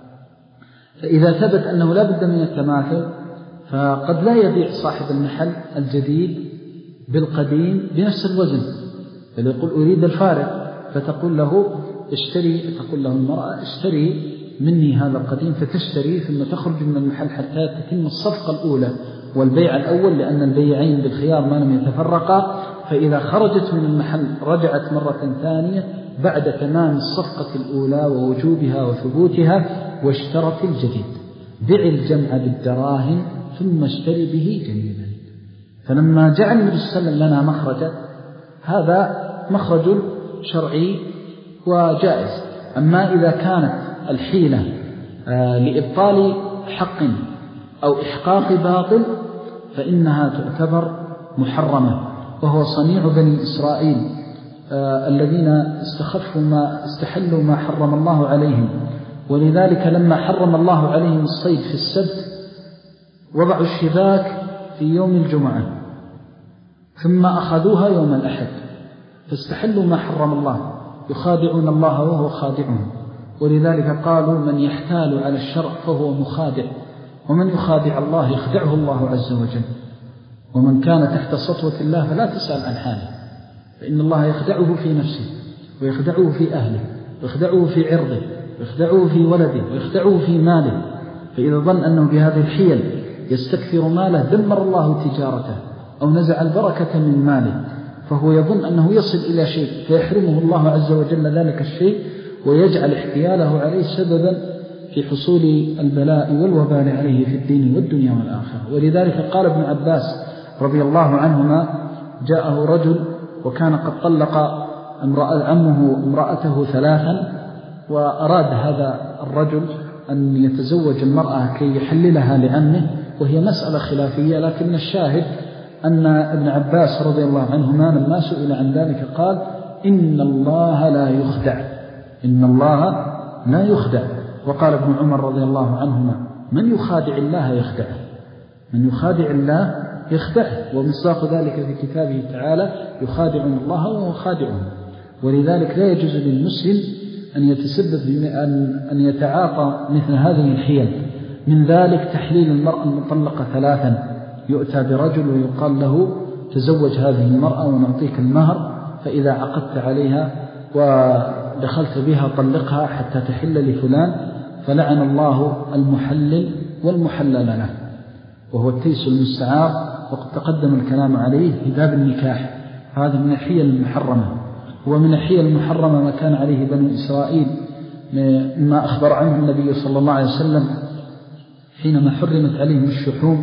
فإذا ثبت أنه لا بد من التماثل، فقد لا يبيع صاحب المحل الجديد بالقديم بنفس الوزن، بل يقول: أريد الفارق، فتقول له: اشتري، تقول له المرأة: اشتري مني هذا القديم، فتشتري ثم تخرج من المحل حتى تتم الصفقة الأولى والبيع الأول، لأن البيعين بالخيار ما لم يتفرقا. فإذا خرجت من المحل رجعت مرة ثانية بعد تمام الصفقة الأولى ووجوبها وثبوتها واشترت الجديد. بيع الجمع بالدراهم ثم اشتري به جديدا. فلما جعل النبي صلى الله عليه وسلم لنا مخرجا، هذا مخرج شرعي وجائز. أما إذا كانت الحيلة لإبطال حق أو إحقاق باطل فإنها تعتبر محرمة، وهو صنيع بني إسرائيل الذين استخفوا ما استحلوا ما حرم الله عليهم. ولذلك لما حرم الله عليهم الصيد في السبت وضعوا الشباك في يوم الجمعة ثم أخذوها يوم الأحد، فاستحلوا ما حرم الله، يخادعون الله وهو خادعهم. ولذلك قالوا: من يحتال على الشرع فهو مخادع، ومن يخادع الله يخدعه الله عز وجل. ومن كان تحت سطوة الله فلا تسأل عن حاله، فإن الله يخدعه في نفسه، ويخدعه في أهله، ويخدعه في عرضه، ويخدعه في ولده، ويخدعه في ماله. فإذا ظن أنه بهذه الحيل يستكثر ماله دمر الله تجارته أو نزع البركة من ماله، فهو يظن أنه يصل إلى شيء فيحرمه الله عز وجل ذلك الشيء، ويجعل احتياله عليه سببا في حصول البلاء والوبال عليه في الدين والدنيا والآخرة. ولذلك قال ابن عباس رضي الله عنهما: جاءه رجل وكان قد طلق عمه امرأته ثلاثا، وأراد هذا الرجل أن يتزوج المرأة كي يحللها لعمه، وهي مسألة خلافية، لكن الشاهد أن ابن عباس رضي الله عنهما لما سئل عن ذلك قال: إن الله لا يخدع، إن الله لا يخدع. وقال ابن عمر رضي الله عنهما: من يخادع الله يخدعه، من يخادع الله يخدعه. ومصداق ذلك في كتابه تعالى: يخادعون الله وهو خادعهم. ولذلك لا يجوز للمسلم أن يتسبب أن يتعاطى مثل هذه الحيل. من ذلك تحليل المرأة المطلقة ثلاثا، يؤتى برجل ويقال له: تزوج هذه المرأة ونعطيك المهر، فإذا عقدت عليها ودخلت بها طلقها حتى تحل لفلان. فلعن الله المحلل والمحلل له، وهو التيس المستعار، وقد تقدم الكلام عليه في باب النكاح. هذا من الحيل المحرمة. ومن الحيل المحرمة ما كان عليه بنو إسرائيل مما أخبر عنه النبي صلى الله عليه وسلم حينما حرمت عليهم الشحوم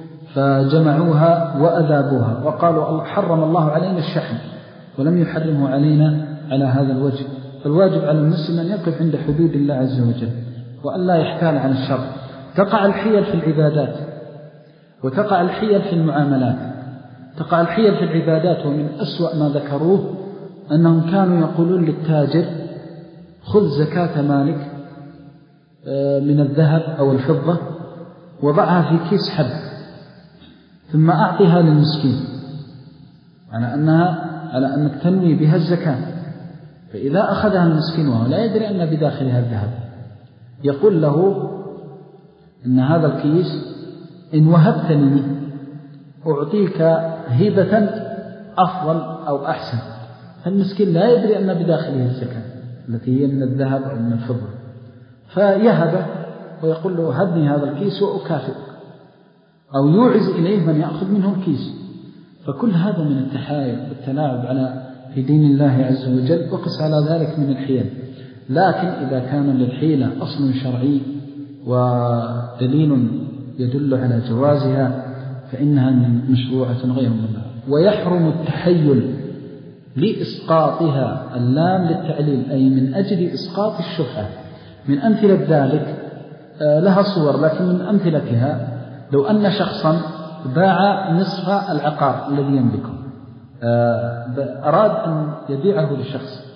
فجمعوها وأذابوها وقالوا: حرم الله علينا الشحم ولم يحرمه علينا على هذا الوجه. فالواجب على المسلم أن يقف عند حدود الله عز وجل وأن لا يحتال عن الشر. تقع الحيل في العبادات، وتقع الحيل في المعاملات. تقع الحيل في العبادات. ومن أسوأ ما ذكروه أنهم كانوا يقولون للتاجر خذ زكاة مالك من الذهب أو الفضة وضعها في كيس حب ثم أعطيها للمسكين، على أنها على أنك تنوي بها الزكاة. فإذا أخذها المسكين وهو لا يدري أن بداخلها الذهب يقول له إن هذا الكيس إن وهبتني أعطيك هبة أفضل أو أحسن. فالمسكين لا يدري أن بداخله الزكاة التي هي من الذهب أو من الفضة، فيهبه ويقول له هبني هذا الكيس وأكافئك، أو يوعز إليه من يأخذ منه الكيس. فكل هذا من التحايل والتلاعب على في دين الله عز وجل، وقس على ذلك من الحيل. لكن إذا كان للحيلة أصل شرعي ودليل يدل على جوازها فإنها مشروعة غير ممنوعة. ويحرم التحيل لإسقاطها، اللام للتعليل أي من أجل إسقاط الشفعة. من أمثلة ذلك لها صور، لكن من أمثلتها لو أن شخصا باع نصف العقار الذي يملكه، أراد أن يبيعه لشخص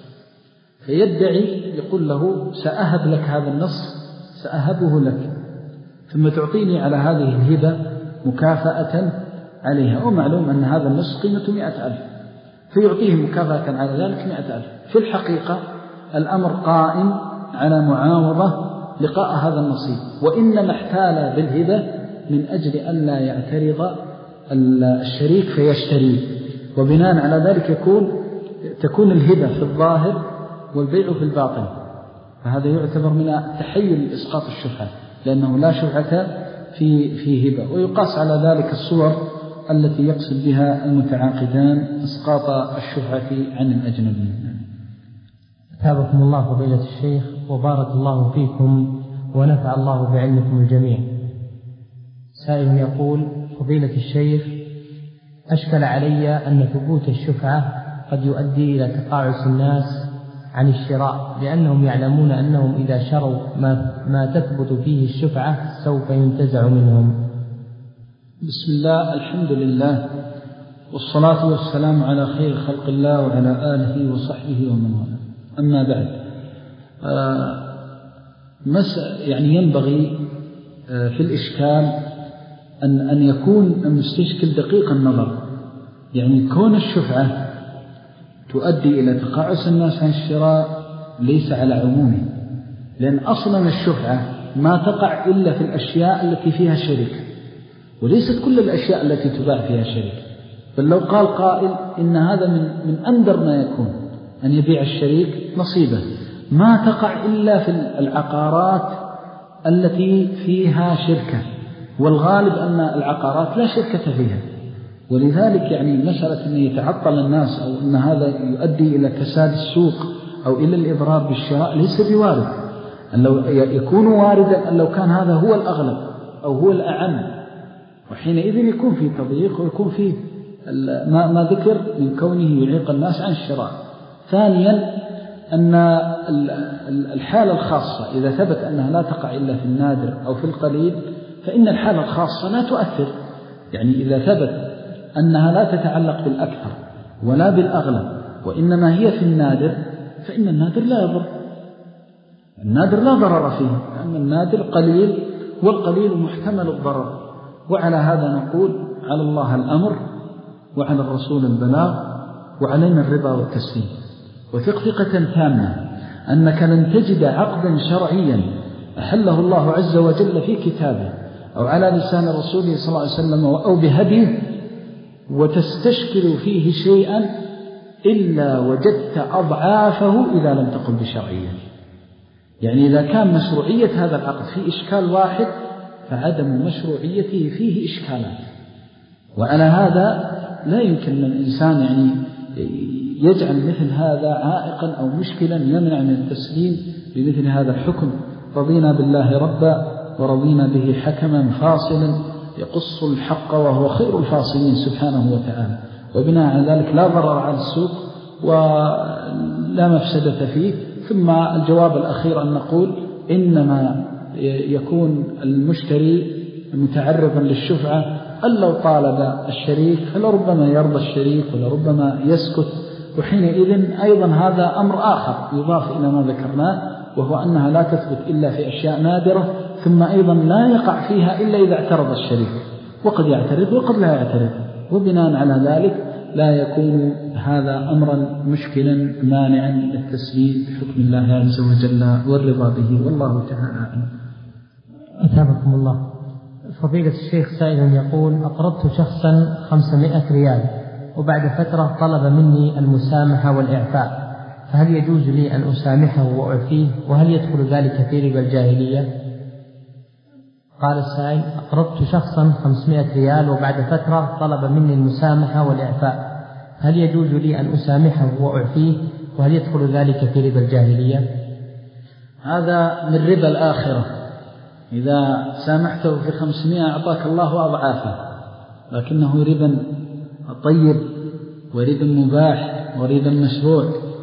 فيدعي يقول له سأهب لك هذا النصف، سأهبه لك ثم تعطيني على هذه الهبة مكافأة عليها، ومعلوم أن هذا النصف قيمته مئة ألف، فيعطيه مكافأة على ذلك مئة ألف. في الحقيقة الأمر قائم على معاوضة لقاء هذا النصيب، وإنما احتال بالهبة من أجل أن لا يعترض الشريك فيشتري، وبناء على ذلك يكون تكون الهبة في الظاهر والبيع في الباطن. فهذا يعتبر من تحيل إسقاط الشفعة، لأنه لا شفعة في في هبة. ويقاس على ذلك الصور التي يقصد بها المتعاقدان إسقاط الشفعة عن الأجنبي. أثابكم الله فضيلة الشيخ وبارك الله فيكم ونفع الله بعلمكم الجميع. سائل يقول: فضيلة الشيخ، أشكل علي أن ثبوت الشفعة قد يؤدي إلى تقاعس الناس عن الشراء، لأنهم يعلمون أنهم إذا شروا ما, ما تثبت فيه الشفعة سوف ينتزع منهم. بسم الله، الحمد لله، والصلاة والسلام على خير خلق الله وعلى آله وصحبه ومن والاه. أما بعد، آه يعني ينبغي آه في الإشكال أن, أن يكون المستشكل دقيق النظر. يعني كون الشفعة تؤدي إلى تقاعس الناس عن الشراء ليس على عمومه، لأن أصلا الشفعة ما تقع إلا في الأشياء التي فيها شريك، وليست كل الأشياء التي تباع فيها شريك. بل لو قال قائل إن هذا من, من أندر ما يكون أن يبيع الشريك نصيبه، ما تقع إلا في العقارات التي فيها شركة، والغالب أن العقارات لا شركة فيها. ولذلك يعني مسألة أن يتعطل الناس أو أن هذا يؤدي إلى كساد السوق أو إلى الإضرار بالشراء ليس بوارد. أن لو يكون واردا أن لو كان هذا هو الأغلب أو هو الأعم، وحينئذ يكون فيه تضييق ويكون فيه ما, ما ذكر من كونه يعيق الناس عن الشراء. ثانيا أن الحالة الخاصة إذا ثبت أنها لا تقع إلا في النادر أو في القليل فإن الحالة الخاصة لا تؤثر. يعني إذا ثبت أنها لا تتعلق بالأكثر ولا بالأغلب وإنما هي في النادر فإن النادر لا يضر، النادر لا ضرر فيه، لأن النادر قليل والقليل محتمل الضرر. وعلى هذا نقول على الله الأمر وعلى الرسول البلاغ وعلينا الرضا والتسليم. وثق ثقة تامة أنك لن تجد عقدا شرعيا أحله الله عز وجل في كتابه أو على لسان رسوله صلى الله عليه وسلم أو بهديه وتستشكل فيه شيئا إلا وجدت أضعافه إذا لم تقل بشرعية. يعني إذا كان مشروعية هذا العقد في إشكال واحد فعدم مشروعيته فيه إشكالات. وعلى هذا لا يمكن الإنسان يعني يجعل مثل هذا عائقا أو مشكلا يمنع من التسليم بمثل هذا الحكم. رضينا بالله ربا ورضينا به حكما فاصلا يقص الحق وهو خير الفاصلين سبحانه وتعالى. وبناء على ذلك لا ضرر على السوق ولا مفسدة فيه. ثم الجواب الأخير أن نقول إنما يكون المشتري متعرضا للشفعة أن لو طالب الشريك فلربما يرضى الشريك ولربما يسكت، وحينئذ أيضا هذا أمر آخر يضاف إلى ما ذكرناه، وهو أنها لا تثبت إلا في أشياء نادرة، ثم أيضا لا يقع فيها إلا إذا اعترض الشريك، وقد يعترض وقد لا يعترض، وبناء على ذلك لا يكون هذا أمرا مشكلا مانعا للتسليم بحكم الله عز وجل والرضا به، والله تعالى أعلم. أثابكم الله. فضيلة الشيخ سائل يقول: أقرضت شخصا خمسمائة ريال وبعد فترة طلب مني المسامحة والإعفاء، فهل يجوز لي أن أسامحه وأعفيه، وهل يدخل ذلك في ربا الجاهلية؟ قال السائل: أقرضت شخصا خمسمائة ريال وبعد فترة طلب مني المسامحة والإعفاء، هل يجوز لي أن أسامحه وأعفيه، وهل يدخل ذلك في ربا الجاهلية؟ هذا من ربا الآخرة، إذا سامحته في خمسمائة أعطاك الله أضعافه، لكنه ربا طيب وربا مباح وربا مشروع،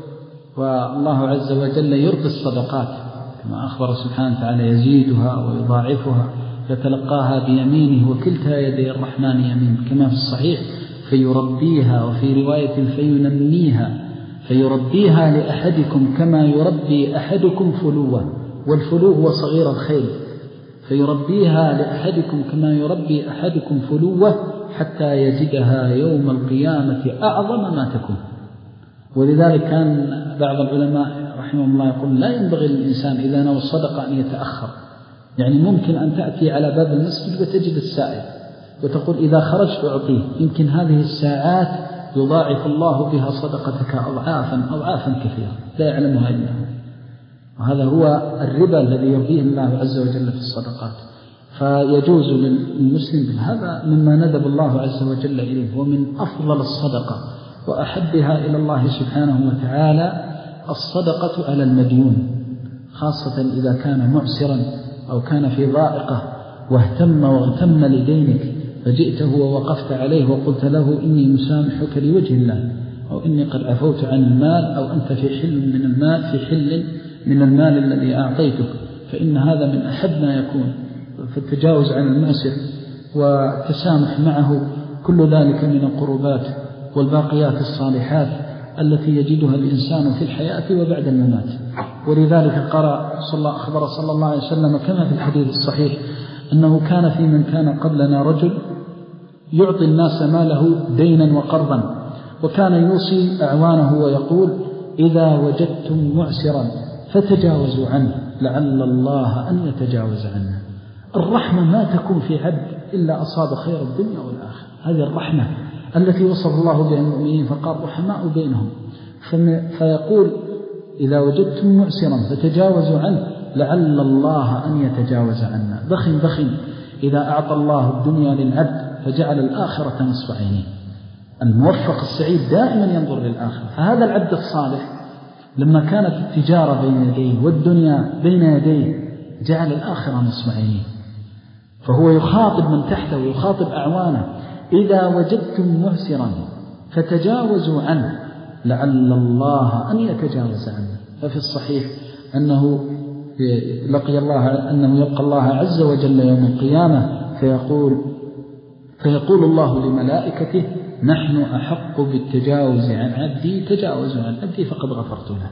والله عز وجل يرضي الصدقات كما أخبر سبحانه وتعالى: يزيدها ويضاعفها، يتلقاها بيمينه وكلتا يدي الرحمن يمين، كما في الصحيح: فيربيها، وفي رواية فينميها، فيربيها لأحدكم كما يربي أحدكم فلوة، والفلو هو صغير الخيل، فيربيها لأحدكم كما يربي أحدكم فلوة حتى يجدها يوم القيامة أعظم ما تكون. ولذلك كان بعض العلماء رحمه الله يقول: لا ينبغي للإنسان إذا نوى الصدقة أن يتأخر، يعني ممكن أن تأتي على باب المسجد وتجد السائل وتقول: إذا خرجت أعطيه، يمكن هذه الساعات يضاعف الله بها صدقتك أضعافا أضعافا كثيرة لا يعلمها إلا هو، وهذا هو الربا الذي يرضيه الله عز وجل في الصدقات. فيجوز للمسلم، هذا مما ندب الله عز وجل إليه، ومن أفضل الصدقة وأحبها إلى الله سبحانه وتعالى الصدقة على المديون، خاصة إذا كان معسرا أو كان في ضائقة واهتم واغتم لدينك، فجئته ووقفت عليه وقلت له: إني مسامحك لوجه الله، أو إني قد عفوت عن المال، أو أنت في حل من المال في حل من المال الذي أعطيتك، فإن هذا من أحب ما يكون. فالتجاوز عن المعسر والتسامح معه كل ذلك من القربات والباقيات الصالحات التي يجدها الإنسان في الحياة وبعد الممات. ولذلك قرأ صلى الله أخبر صلى الله عليه وسلم كما في الحديث الصحيح أنه كان في من كان قبلنا رجل يعطي الناس ماله دينا وقرضا، وكان يوصي أعوانه ويقول: إذا وجدتم معسرا فتجاوزوا عنه لعل الله أن يتجاوز عنه. الرحمة ما تكون في عبد إلا أصاب خير الدنيا والآخرة، هذه الرحمة التي وصف الله بها المؤمنين فقال: رحماء بينهم، فيقول: إذا وجدتم معسرا فتجاوزوا عنه لعل الله أن يتجاوز عنا. بخ بخ إذا أعطى الله الدنيا للعبد فجعل الآخرة نصف عينيه. الموفق السعيد دائما ينظر للآخرة، فهذا العبد الصالح لما كانت التجارة بين يديه والدنيا بين يديه جعل الآخرة نصف عينيه، فهو يخاطب من تحته ويخاطب أعوانه: إذا وجدتم معسرا فتجاوزوا عنه لعل الله أن يتجاوز عنه. ففي الصحيح أنه لقي الله أنه يلقى الله عز وجل يوم القيامة فيقول فيقول الله لملائكته: نحن أحق بالتجاوز عن عبدي، تجاوزوا عن عبدي فقد غفرت له.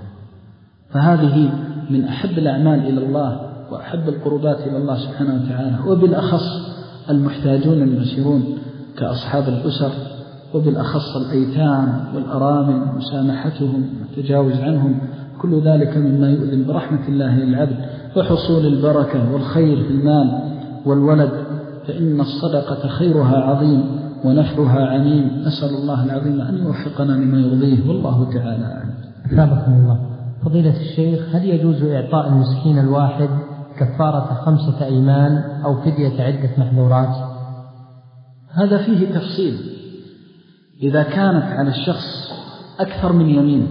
فهذه من أحب الأعمال إلى الله وأحب القربات إلى الله سبحانه وتعالى، وبالأخص المحتاجون المسيرون كأصحاب الأسر، وبالأخص الأيتام والأرامل، مسامحتهم والتجاوز عنهم، كل ذلك مما يؤذن برحمة الله للعبد وحصول البركة والخير في المال والولد، فإن الصدقة خيرها عظيم ونفعها عميم. نسأل الله العظيم أن يوفقنا لما يرضيه، والله تعالى أعلم. أثابكم الله. فضيلة الشيخ، هل يجوز إعطاء المسكين الواحد كفارة خمسة أيمان أو فدية عدة محظورات؟ هذا فيه تفصيل. إذا كانت على الشخص أكثر من يمين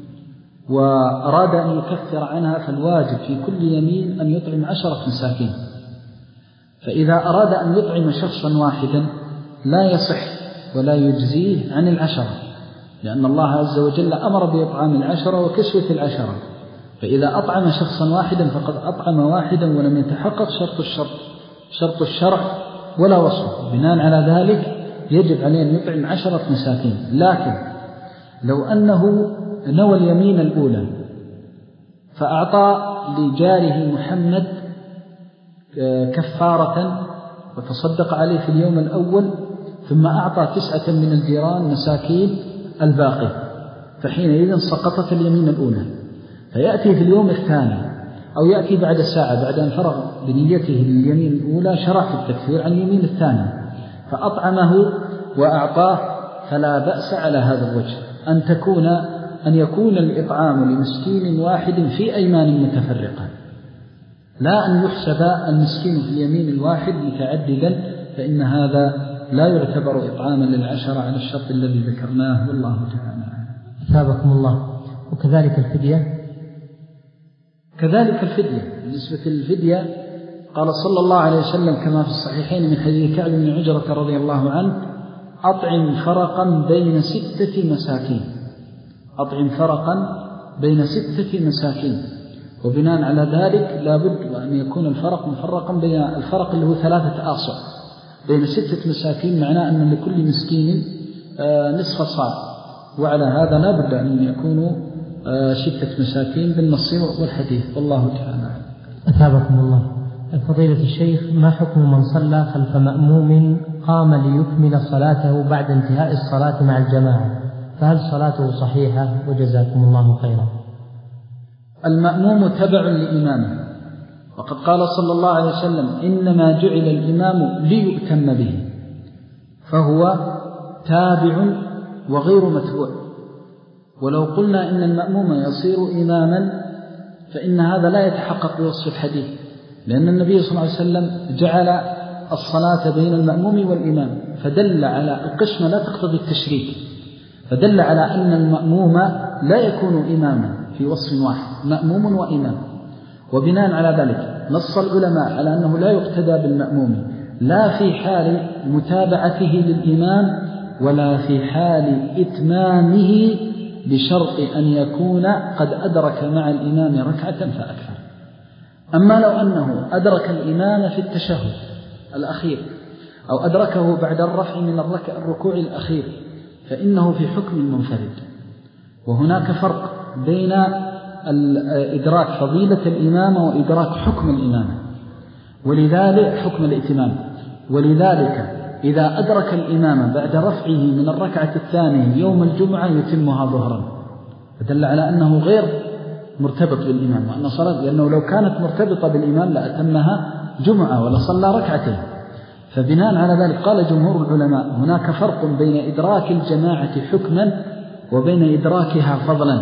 وأراد أن يكفر عنها فالواجب في كل يمين أن يطعم عشرة مساكين، فإذا أراد أن يطعم شخصا واحدا لا يصح ولا يجزيه عن العشرة، لأن الله عز وجل أمر بإطعام العشرة وكسوة العشرة، فإذا أطعم شخصا واحدا فقد أطعم واحدا ولم يتحقق شرط الشرط شرط الشرع ولا وصف. بناء على ذلك يجب عليه أن يطعم عشرة مساكين. لكن لو أنه نوى اليمين الأولى فأعطى لجاره محمد كفارة وتصدق عليه في اليوم الأول ثم أعطى تسعة من الجيران مساكين الباقي، فحينئذ سقطت اليمين الأولى، فيأتي في اليوم الثاني أو يأتي بعد ساعة بعد أن فرغ بنيته لليمين الأولى شرع في التكفير عن اليمين الثاني فأطعمه وأعطاه، فلا بأس على هذا الوجه أن تكون أن يكون الإطعام لمسكين واحد في أيمان متفرقة، لا أن يحسب المسكين في اليمين الواحد متعددا، فإن هذا لا يعتبر إطعاما للعشرة على الشرط الذي ذكرناه. والله تعالى أثابكم الله. وكذلك الفدية كذلك الفدية بالنسبة للفدية قال صلى الله عليه وسلم كما في الصحيحين من حديث كعب بن عجرة رضي الله عنه: أطعم فرقا بين ستة مساكين أطعم فرقا بين ستة مساكين. وبناء على ذلك لا بد أن يكون الفرق مفرقا بين الفرق اللي هو ثلاثة آصع بين ستة مساكين، معناه أن لكل مسكين نصف صاع، وعلى هذا لا بد أن يكونوا ستة مساكين بالنص والحديث. والله تعالى. أثابكم الله. فضيلة الشيخ، ما حكم من صلى خلف مأموم قام ليكمل صلاته بعد انتهاء الصلاة مع الجماعة، فهل صلاته صحيحة؟ وجزاكم الله خيرا. المأموم تبع لإمامه، وقد قال صلى الله عليه وسلم: إنما جعل الإمام ليؤتم به، فهو تابع وغير متبوع. ولو قلنا إن المأموم يصير إماما فإن هذا لا يتحقق بوصف الحديث، لأن النبي صلى الله عليه وسلم جعل الصلاة بين المأموم والإمام، فدل على القسمة لا تقتضي التشريك، فدل على أن المأموم لا يكون إماما في وصف واحد، مأموم وإمام. وبناء على ذلك نص العلماء على أنه لا يقتدى بالمأموم لا في حال متابعته للإمام ولا في حال إتمامه، بشرط أن يكون قد أدرك مع الإمام ركعة فأكثر. أما لو أنه أدرك الإمام في التشهد الأخير أو أدركه بعد الرفع من الركوع الأخير فإنه في حكم المنفرد. وهناك فرق بين إدراك فضيلة الإمامة وإدراك حكم الإمامة، ولذلك حكم الائتمام. ولذلك إذا أدرك الإمام بعد رفعه من الركعة الثانية يوم الجمعة يتمها ظهرا، فدل على أنه غير مرتبط بالإمام، وأن صلاة لأنه لو كانت مرتبطة بالإمام لأتمها جمعة ولا صلى ركعتين. فبناء على ذلك قال جمهور العلماء: هناك فرق بين إدراك الجماعة حكما وبين إدراكها فضلا،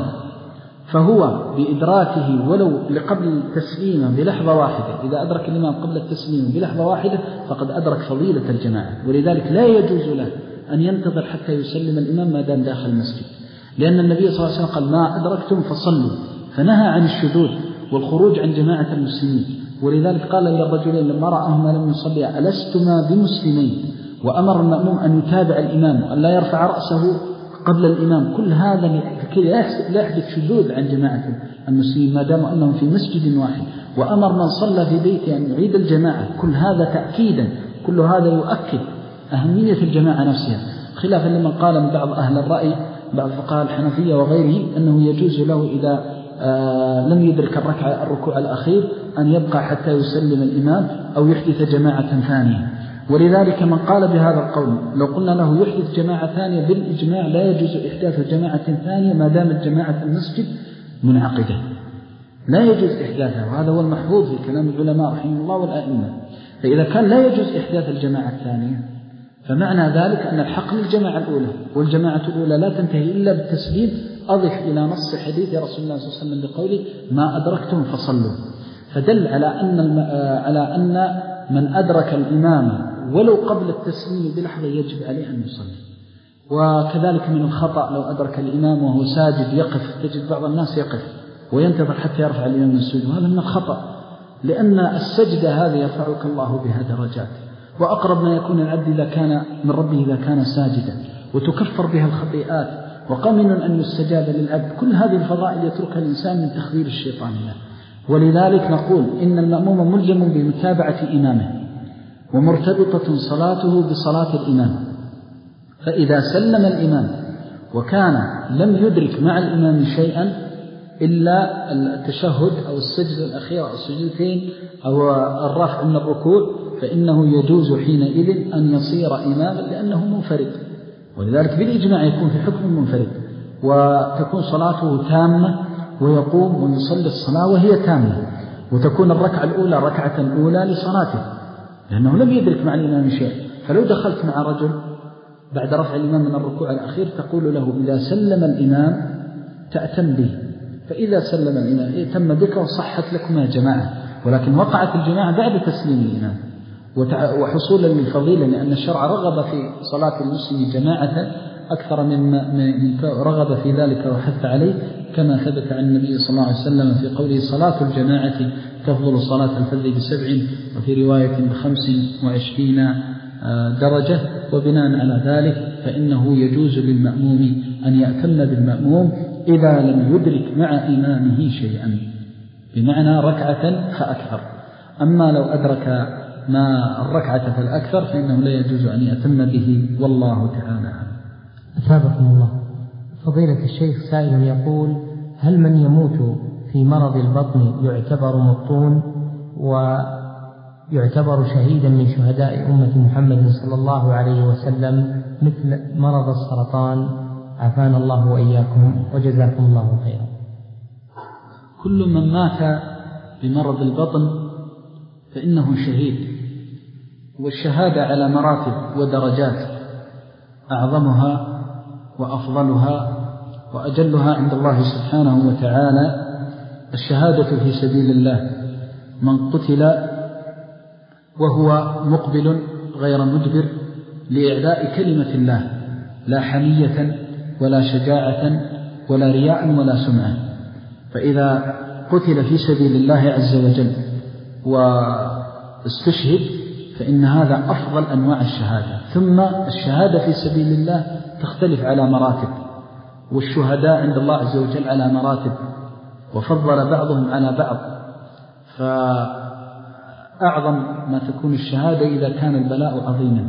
فهو بإدراكه ولو لقبل التسليم بلحظة واحدة، إذا أدرك الإمام قبل التسليم بلحظة واحدة فقد أدرك فضيلة الجماعة، ولذلك لا يجوز له أن ينتظر حتى يسلم الإمام ما دام داخل المسجد، لأن النبي صلى الله عليه وسلم قال: ما أدركتم فصلوا، فنهى عن الشذوذ والخروج عن جماعة المسلمين. ولذلك قال للرجلين لما رأهما لم يصليا: ألستما بمسلمين؟ وأمر المأموم أن يتابع الإمام وأن لا يرفع رأسه قبل الإمام. كل هذا لا يحدث شذوذ عن جماعة المسلمين ما دام أنهم في مسجد واحد. وأمر من صلى في بيته أن يعيد الجماعة، كل هذا تأكيدا، كل هذا يؤكد أهمية الجماعة نفسها، خلافا لمن قال من بعض أهل الرأي بعض فقهاء الحنفية وغيره أنه يجوز له إذا آه لم يدرك الركعة الركوع الأخير أن يبقى حتى يسلم الإمام أو يحدث جماعة ثانية. ولذلك من قال بهذا القول لو قلنا له يحدث جماعة ثانية بالإجماع لا يجوز إحداث جماعة ثانية ما دامت جماعة المسجد منعقدة، لا يجوز إحداثها، وهذا هو المحفوظ في كلام العلماء رحمه الله والآئمة. فإذا كان لا يجوز إحداث الجماعة الثانية فمعنى ذلك أن الحق للجماعة الأولى، والجماعة الأولى لا تنتهي إلا بالتسليم. أضف إلى نص حديث رسول الله صلى الله عليه وسلم بقوله: ما أدركتم فصلوا، فدل على أن على أن من أدرك الإمام ولو قبل التسليم بلحظة يجب عليه أن يصلي. وكذلك من الخطأ لو أدرك الإمام وهو ساجد يقف، تجد بعض الناس يقف وينتظر حتى يرفع الإمام من السجود، وهذا من الخطأ، لأن السجدة هذه يرفعك الله بها درجات، وأقرب ما يكون العبد إذا كان من ربه إذا كان ساجدا، وتكفر بها الخطيئات، وقمن أن يستجاب للعبد. كل هذه الفضائل يتركها الإنسان من تخذير الشيطان له. ولذلك نقول إن المأموم ملزم بمتابعة إمامه، ومرتبطة صلاته بصلاة الإمام. فإذا سلم الإمام وكان لم يدرك مع الإمام شيئا إلا التشهد أو السجدة الأخيرة أو السجدتين أو الرفع من الركوع، فإنه يجوز حينئذ أن يصير إماما لأنه منفرد، ولذلك بالإجماع يكون في حكم المنفرد، وتكون صلاته تامة ويقوم ويصلي الصلاة وهي تامة، وتكون الركعة الأولى ركعة أولى لصلاته لأنه لم يدرك مع الإمام شيء. فلو دخلت مع رجل بعد رفع الإمام من الركوع الأخير تقول له إذا سلم الإمام تأتم به، فإذا سلم الإمام ائتم بك وصحت لكما جماعة، ولكن وقعت الجماعة بعد تسليم الإمام وحصولا للفضيلة، لأن الشرع رغب في صلاة المسلم جماعة أكثر مما رغب في ذلك وحث عليه، كما ثبت عن النبي صلى الله عليه وسلم في قوله صلاة الجماعة تفضل صلاة الفذ بسبع، وفي رواية بخمس وعشرين درجة. وبناء على ذلك فإنه يجوز للمأموم أن يأتم بالمأموم إذا لم يدرك مع إمامه شيئا، بمعنى ركعة فأكثر. أما لو أدرك ما الركعة فالأكثر فإنه لا يجوز أن يأتم به، والله تعالى. أثابكم الله. فضيلة الشيخ سائل يقول: هل من يموت في مرض البطن يعتبر مبطون ويعتبر شهيدا من شهداء أمة محمد صلى الله عليه وسلم مثل مرض السرطان؟ عافانا الله وإياكم وجزاكم الله خيرا. كل من مات بمرض البطن فإنه شهيد، والشهادة على مراتب ودرجات، أعظمها وأفضلها وأجلها عند الله سبحانه وتعالى الشهادة في سبيل الله. من قتل وهو مقبل غير مدبر لإعلاء كلمة الله، لا حمية ولا شجاعة ولا رياء ولا سمعة، فإذا قتل في سبيل الله عز وجل واستشهد فإن هذا أفضل أنواع الشهادة. ثم الشهادة في سبيل الله تختلف على مراتب، والشهداء عند الله عز وجل على مراتب، وفضل بعضهم على بعض. فأعظم ما تكون الشهادة إذا كان البلاء عظيما،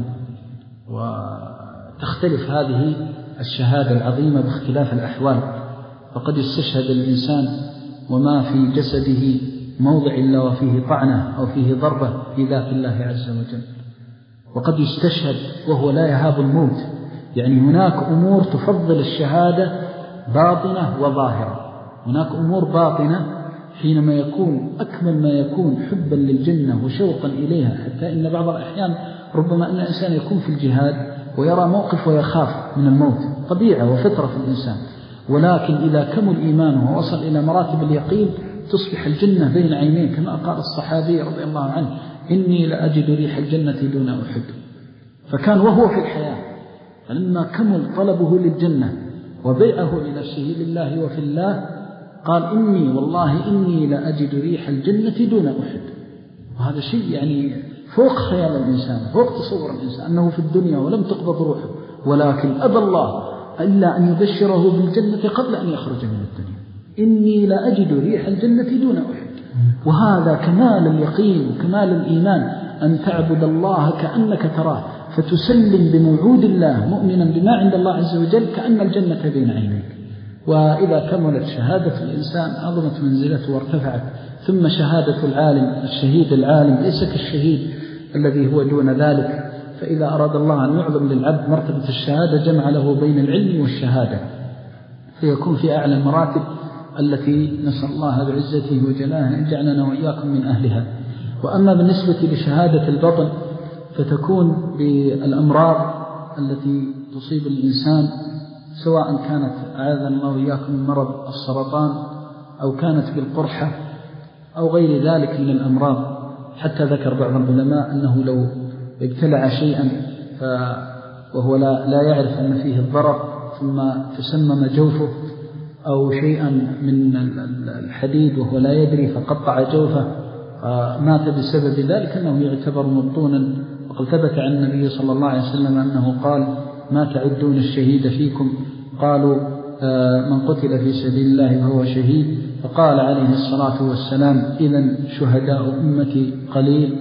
وتختلف هذه الشهادة العظيمة باختلاف الأحوال، فقد يستشهد الإنسان وما في جسده موضع إلا وفيه طعنة أو فيه ضربة في ذات الله عز وجل، وقد يستشهد وهو لا يهاب الموت. يعني هناك أمور تفضل الشهادة باطنة وظاهرة. هناك أمور باطنة حينما يكون أكمل ما يكون حبا للجنة وشوقا إليها، حتى إن بعض الأحيان ربما أن الإنسان يكون في الجهاد ويرى موقف ويخاف من الموت، طبيعة وفطرة في الإنسان، ولكن إذا كمل إيمانه ووصل إلى مراتب اليقين تصبح الجنة بين عينيه، كما قال الصحابي رضي الله عنه: إني لأجد ريح الجنة دون أحد. فكان وهو في الحياة فلما كمل طلبه للجنة وبيعه لنفسه لله وفي الله قال: إني والله إني لأجد ريح الجنة دون أحد. وهذا شيء يعني فوق خيال الإنسان، فوق تصور الإنسان، أنه في الدنيا ولم تقبض روحه، ولكن أبى الله إلا أن يبشره بالجنة قبل أن يخرج من الدنيا. إني لأجد ريح الجنة دون أحد. وهذا كمال اليقين وكمال الإيمان، أن تعبد الله كأنك تراه، فتسلم بموعود الله مؤمنا بما عند الله عز وجل كأن الجنة بين عينيك. وإذا كملت شهادة الإنسان عظمت منزلته وارتفعت. ثم شهادة العالم الشهيد العالم ليس كالشهيد الذي هو دون ذلك، فإذا أراد الله أن يعظم للعبد مرتبة الشهادة جمع له بين العلم والشهادة، فيكون في أعلى المراتب التي نسأل الله بعزته وجلاله أن يجعلنا وإياكم من أهلها. وأما بالنسبة لشهادة البطن فتكون بالأمراض التي تصيب الإنسان، سواء كانت أعاذنا الله وإياكم من مرض السرطان أو كانت بالقرحة أو غير ذلك من الأمراض. حتى ذكر بعض العلماء أنه لو ابتلع شيئا وهو لا, لا يعرف أن فيه الضرر ثم تسمم جوفه، أو شيئا من الحديد وهو لا يدري فقطع جوفه فمات بسبب ذلك، أنه يعتبر مبطونا. وقد ثبت عن النبي صلى الله عليه وسلم أنه قال: ما تعدون الشهيد فيكم؟ قالوا: من قتل في سبيل الله فهو شهيد. فقال عليه الصلاة والسلام: إذن شهداء أمتي قليل،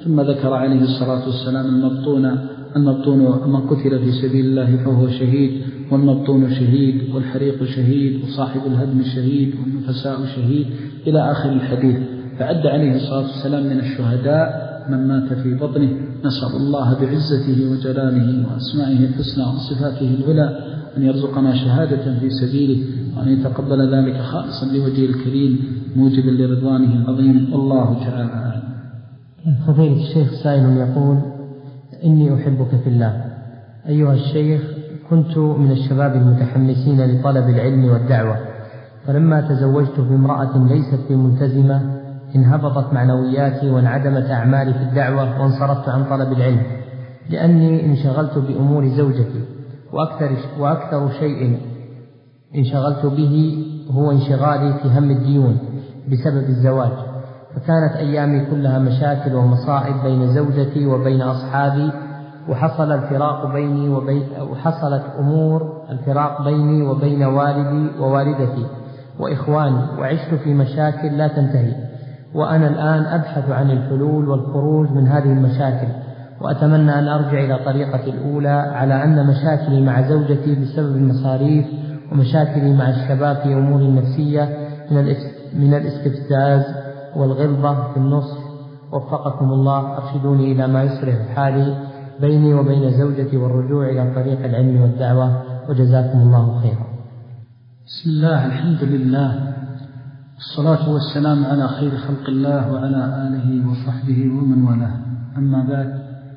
ثم ذكر عليه الصلاة والسلام المبطون المبطون من قتل في سبيل الله فهو شهيد، والمبطون شهيد، والحريق شهيد، وصاحب الهدم شهيد، والنفساء شهيد إلى آخر الحديث. فعد عليه الصلاة والسلام من الشهداء من مات في بطنه. نسأل الله بعزته وجلاله وأسمائه الحسنى وصفاته العلى أن يرزقنا شهادة في سبيله، وأن يتقبل ذلك خالصا لوجهه الكريم موجبا لرضوانه العظيم. والله تعالى أعلم. فضيلة الشيخ سائل يقول: إني أحبك في الله. أيها الشيخ، كنت من الشباب المتحمسين لطلب العلم والدعوة، فلما تزوجت بامرأة ليست بملتزمة انهبطت معنوياتي وانعدمت أعمالي في الدعوة، وانصرفت عن طلب العلم لأني انشغلت بأمور زوجتي، وأكثر, وأكثر شيء انشغلت به هو انشغالي في هم الديون بسبب الزواج، فكانت أيامي كلها مشاكل ومصائب بين زوجتي وبين أصحابي، وحصل الفراق بيني وبين وحصلت أمور الفراق بيني وبين والدي ووالدتي وإخواني، وعشت في مشاكل لا تنتهي، وأنا الآن أبحث عن الحلول والخروج من هذه المشاكل، وأتمنى أن أرجع إلى طريقتي الأولى، على أن مشاكلي مع زوجتي بسبب المصاريف، ومشاكلي مع الشباب في أمور النفسية من الاستفزاز والغلظة في النصح. وفقكم الله، أرشدوني إلى ما يصلح حالي بيني وبين زوجتي والرجوع إلى طريق العلم والدعوة، وجزاكم الله خيرا. بسم الله، الحمد لله، الصلاة والسلام على خير خلق الله وعلى آله وصحبه ومن والاه. أما بعد،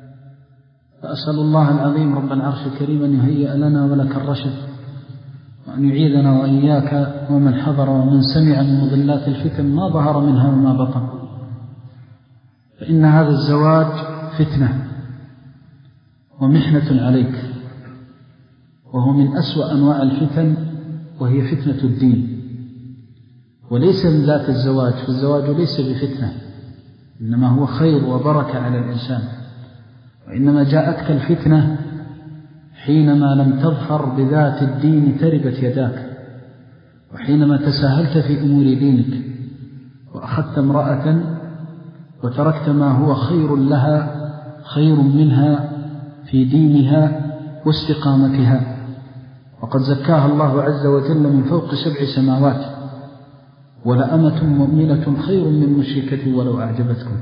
فأسأل الله العظيم رب العرش الكريم أن يهيئ لنا ولك الرشد، وأن يعيذنا وإياك ومن حضر ومن سمع من مضلات الفتن ما ظهر منها وما بطن. فإن هذا الزواج فتنة ومحنة عليك، وهو من أسوأ أنواع الفتن، وهي فتنة الدين، وليس من ذات الزواج، فالزواج ليس بفتنة، إنما هو خير وبركة على الإنسان. وإنما جاءتك الفتنة حينما لم تظفر بذات الدين تربت يداك، وحينما تساهلت في أمور دينك وأخذت امرأة وتركت ما هو خير لها خير منها في دينها واستقامتها. وقد زكاها الله عز وجل من فوق سبع سماوات، ولأمة مؤمنة خير من مشركة ولو أعجبتكم.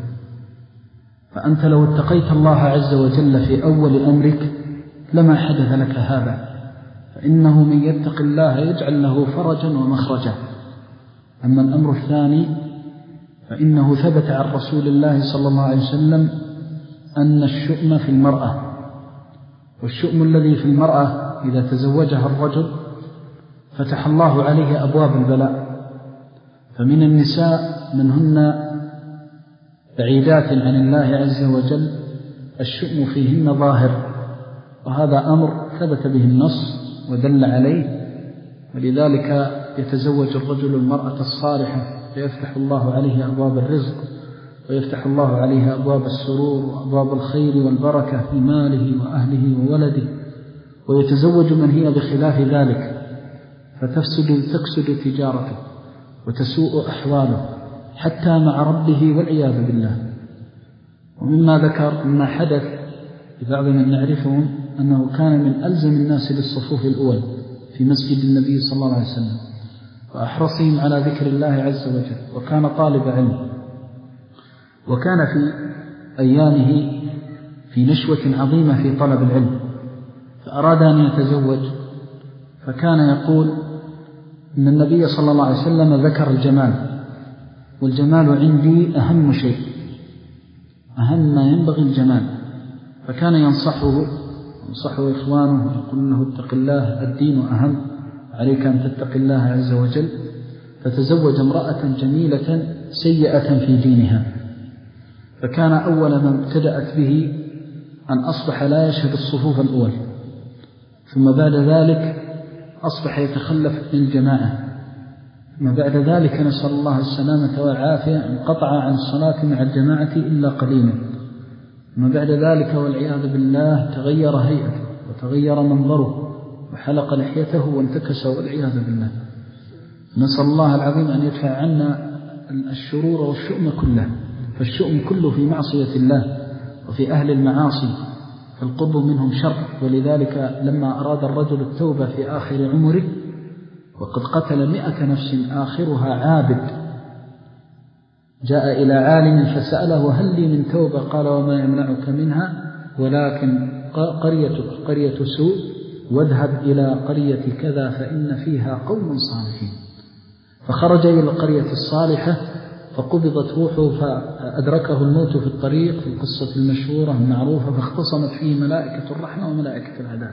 فأنت لو اتقيت الله عز وجل في أول أمرك لما حدث لك هذا، فإنه من يتق الله يجعل له فرجا ومخرجا. أما الأمر الثاني فإنه ثبت عن رسول الله صلى الله عليه وسلم أن الشؤم في المرأة، والشؤم الذي في المرأة إذا تزوجها الرجل فتح الله عليه أبواب البلاء. فمن النساء من هن بعيدات عن الله عز وجل الشؤم فيهن ظاهر، وهذا أمر ثبت به النص ودل عليه، ولذلك يتزوج الرجل المرأة الصالحة فيفتح الله عليه أبواب الرزق، ويفتح الله عليه أبواب السرور وأبواب الخير والبركة في ماله وأهله وولده. ويتزوج من هي بخلاف ذلك فتفسد تكسد تجارته وتسوء أحواله حتى مع ربه والعياذ بالله. ومما ذكر مما حدث لبعض من نعرفهم أنه كان من ألزم الناس بالصفوف الأول في مسجد النبي صلى الله عليه وسلم، وأحرصهم على ذكر الله عز وجل، وكان طالب علم، وكان في أيامه في نشوة عظيمة في طلب العلم، فأراد أن يتزوج، فكان يقول إن النبي صلى الله عليه وسلم ذكر الجمال، والجمال عندي أهم شيء، أهم ما ينبغي الجمال. فكان ينصحه ينصحه إخوانه يقول له اتق الله، الدين أهم، عليك أن تتق الله عز وجل. فتزوج امرأة جميلة سيئة في دينها، فكان أول ما ابتدأت به أن أصبح لا يشهد الصفوف الأول، ثم بعد ذلك أصبح يتخلف من الجماعة، ثم بعد ذلك نسأل الله السلامة والعافية انقطع عن الصلاة مع الجماعة إلا قليلا، ثم بعد ذلك والعياذ بالله تغير هيئته وتغير منظره وحلق لحيته وانتكس والعياذ بالله. نسأل الله العظيم أن يدفع عنا الشرور والشؤم كله. فالشؤم كله في معصية الله وفي أهل المعاصي، فالقرب منهم شر. ولذلك لما أراد الرجل التوبة في آخر عمره وقد قتل مئة نفس آخرها عابد، جاء إلى عالم فسأله هل لي من توبة؟ قال وما يمنعك منها؟ ولكن قريتك قرية سوء، واذهب إلى قرية كذا فإن فيها قوم صالحين. فخرج إلى القرية الصالحة فقبضت روحه فأدركه الموت في الطريق في القصة المشهورة المعروفة، فاختصمت فيه ملائكة الرحمة وملائكة العذاب،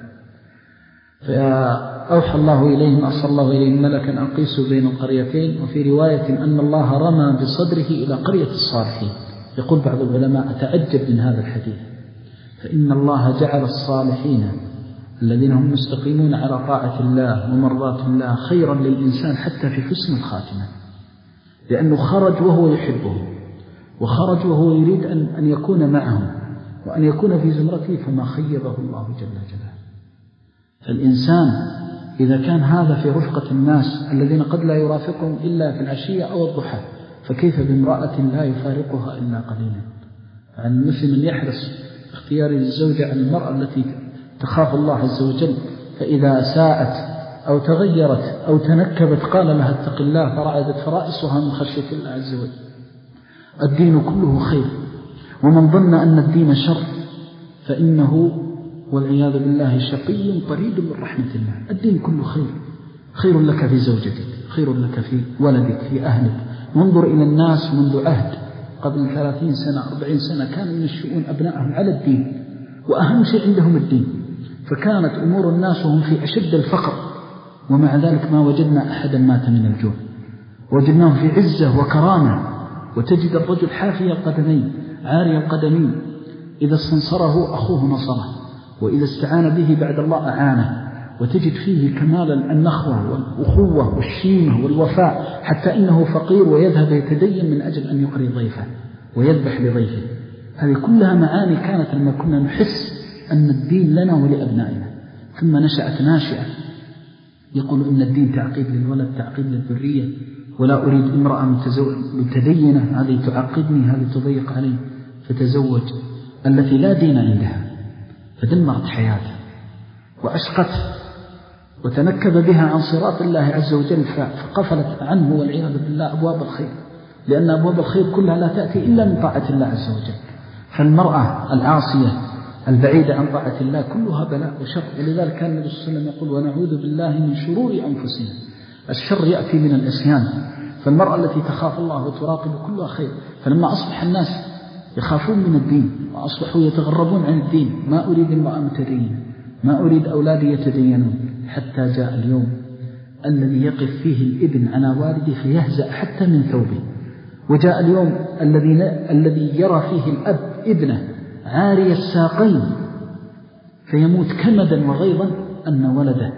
فأوحى الله إليهم أرسل الله إليهم ملكا أقيسوا بين القريتين. وفي رواية أن الله رمى بصدره إلى قرية الصالحين. يقول بعض العلماء أتعجب من هذا الحديث، فإن الله جعل الصالحين الذين هم مستقيمون على طاعة الله ومرضاة الله خيرا للإنسان حتى في حسن الخاتمة، لأنه خرج وهو يحبه، وخرج وهو يريد أن, أن يكون معهم وأن يكون في زمرته، فما خيبه الله جل جلاله. فالإنسان إذا كان هذا في رفقة الناس الذين قد لا يرافقهم إلا في العشية أو الضحى، فكيف بامرأة لا يفارقها إلا قليلا؟ فعن المسلم أن يحرص اختيار الزوجة عن المرأة التي تخاف الله عز وجل، فإذا ساءت أو تغيرت أو تنكبت قال لها اتق الله، فرعدت فرائصها من خشية الله عز وجل. الدين كله خير، ومن ظن أن الدين شر فإنه والعياذ بالله شقي طريد من رحمة الله. الدين كله خير، خير لك في زوجتك، خير لك في ولدك، في أهلك. وانظر إلى الناس منذ عهد قبل ثلاثين سنة أربعين سنة كانوا ينشئون أبنائهم على الدين، وأهم شيء عندهم الدين، فكانت أمور الناس وهم في أشد الفقر، ومع ذلك ما وجدنا أحدا مات من الجوع، وجدناهم في عزة وكرامة. وتجد الرجل حافي القدمين عاري القدمين، إذا استنصره أخوه نصره، وإذا استعان به بعد الله أعانه. وتجد فيه كمال النخوة والأخوة والشيمة والوفاء، حتى إنه فقير ويذهب يتدين من أجل أن يقري ضيفه ويذبح لضيفه. هذه كلها معاني كانت لما كنا نحس أن الدين لنا ولأبنائنا. ثم نشأت ناشئة يقول إن الدين تعقيد للولد، تعقيد للذرية، ولا أريد امرأة متدينة هذه تعقدني، هذه تضيق علي، فتزوج التي لا دين عندها، فدمرت حياته وأشقته وتنكب بها عن صراط الله عز وجل، فقفلت عنه والعياذ بالله أبواب الخير، لأن أبواب الخير كلها لا تأتي إلا من طاعة الله عز وجل. فالمرأة العاصية البعيدة عن طاعة الله كلها بلاء وشر. ولذلك كان النبي صلى الله عليه وسلم يقول ونعوذ بالله من شرور أنفسنا. الشر يأتي من العصيان، فالمرأة التي تخاف الله وتراقب كلها خير. فلما أصبح الناس يخافون من الدين وأصبحوا يتغربون عن الدين، ما أريد امرأة متدينة، ما أريد أولادي يتدينون، حتى جاء اليوم الذي يقف فيه الابن على والده فيهزأ حتى من ثوبه، وجاء اليوم الذي الذي يرى فيه الأب ابنه عاري الساقين فيموت كمدا وغيظا أن ولده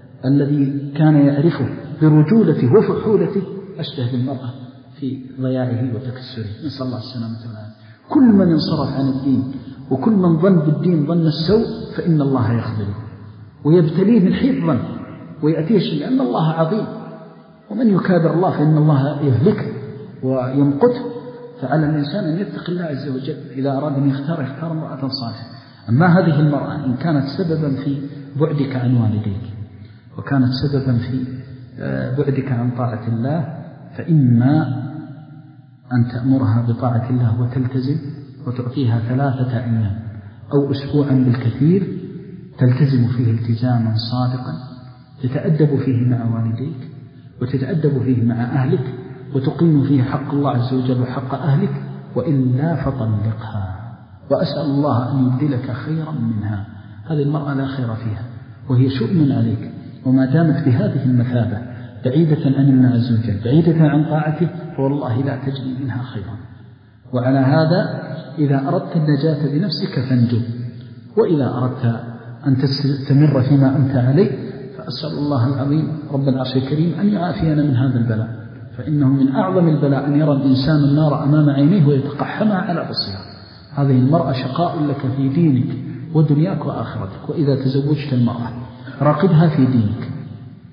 الذي كان يعرفه برجولته وفحولته أشبه بالمرأة في ضياعه وتكسره، نسأل الله السلامة والعافية. كل من انصرف عن الدين وكل من ظن بالدين ظن السوء فإن الله يخذله ويبتليه من حيث ظن ويأتيه، لأن الله عظيم، ومن يكابر الله فإن الله يهلكه ويمقته. فعلى الإنسان أن يتق الله عز وجل إذا أراد أن يختار يختار امرأة صالحة. أما هذه المرأة إن كانت سببا في بعدك عن والديك وكانت سببا في بعدك عن طاعة الله، فإما أن تأمرها بطاعة الله وتلتزم وتعطيها ثلاثة أيام أو أسبوعا بالكثير تلتزم فيه التزاما صادقا، تتأدب فيه مع والديك وتتأدب فيه مع أهلك وتقيم فيه حق الله عز وجل وحق أهلك، وإلا فطلقها. وأسأل الله أن يبدلك خيرا منها. هذه المرأة لا خير فيها وهي شؤم عليك، وما دامت بهذه المثابة بعيدة عن الله عز وجل بعيدة عن طاعته فوالله لا تجري منها خيرا. وعلى هذا إذا أردت النجاة بنفسك فانجو، وإذا أردت أن تستمر فيما أنت عليه فأسأل الله العظيم رب العرش الكريم أن يعافينا من هذا البلاء، فإنه من أعظم البلاء أن يرى الإنسان النار أمام عينيه ويتقحمها على بصيرة. هذه المرأة شقاء لك في دينك ودنياك وآخرتك. وإذا تزوجت المرأة راقبها في دينك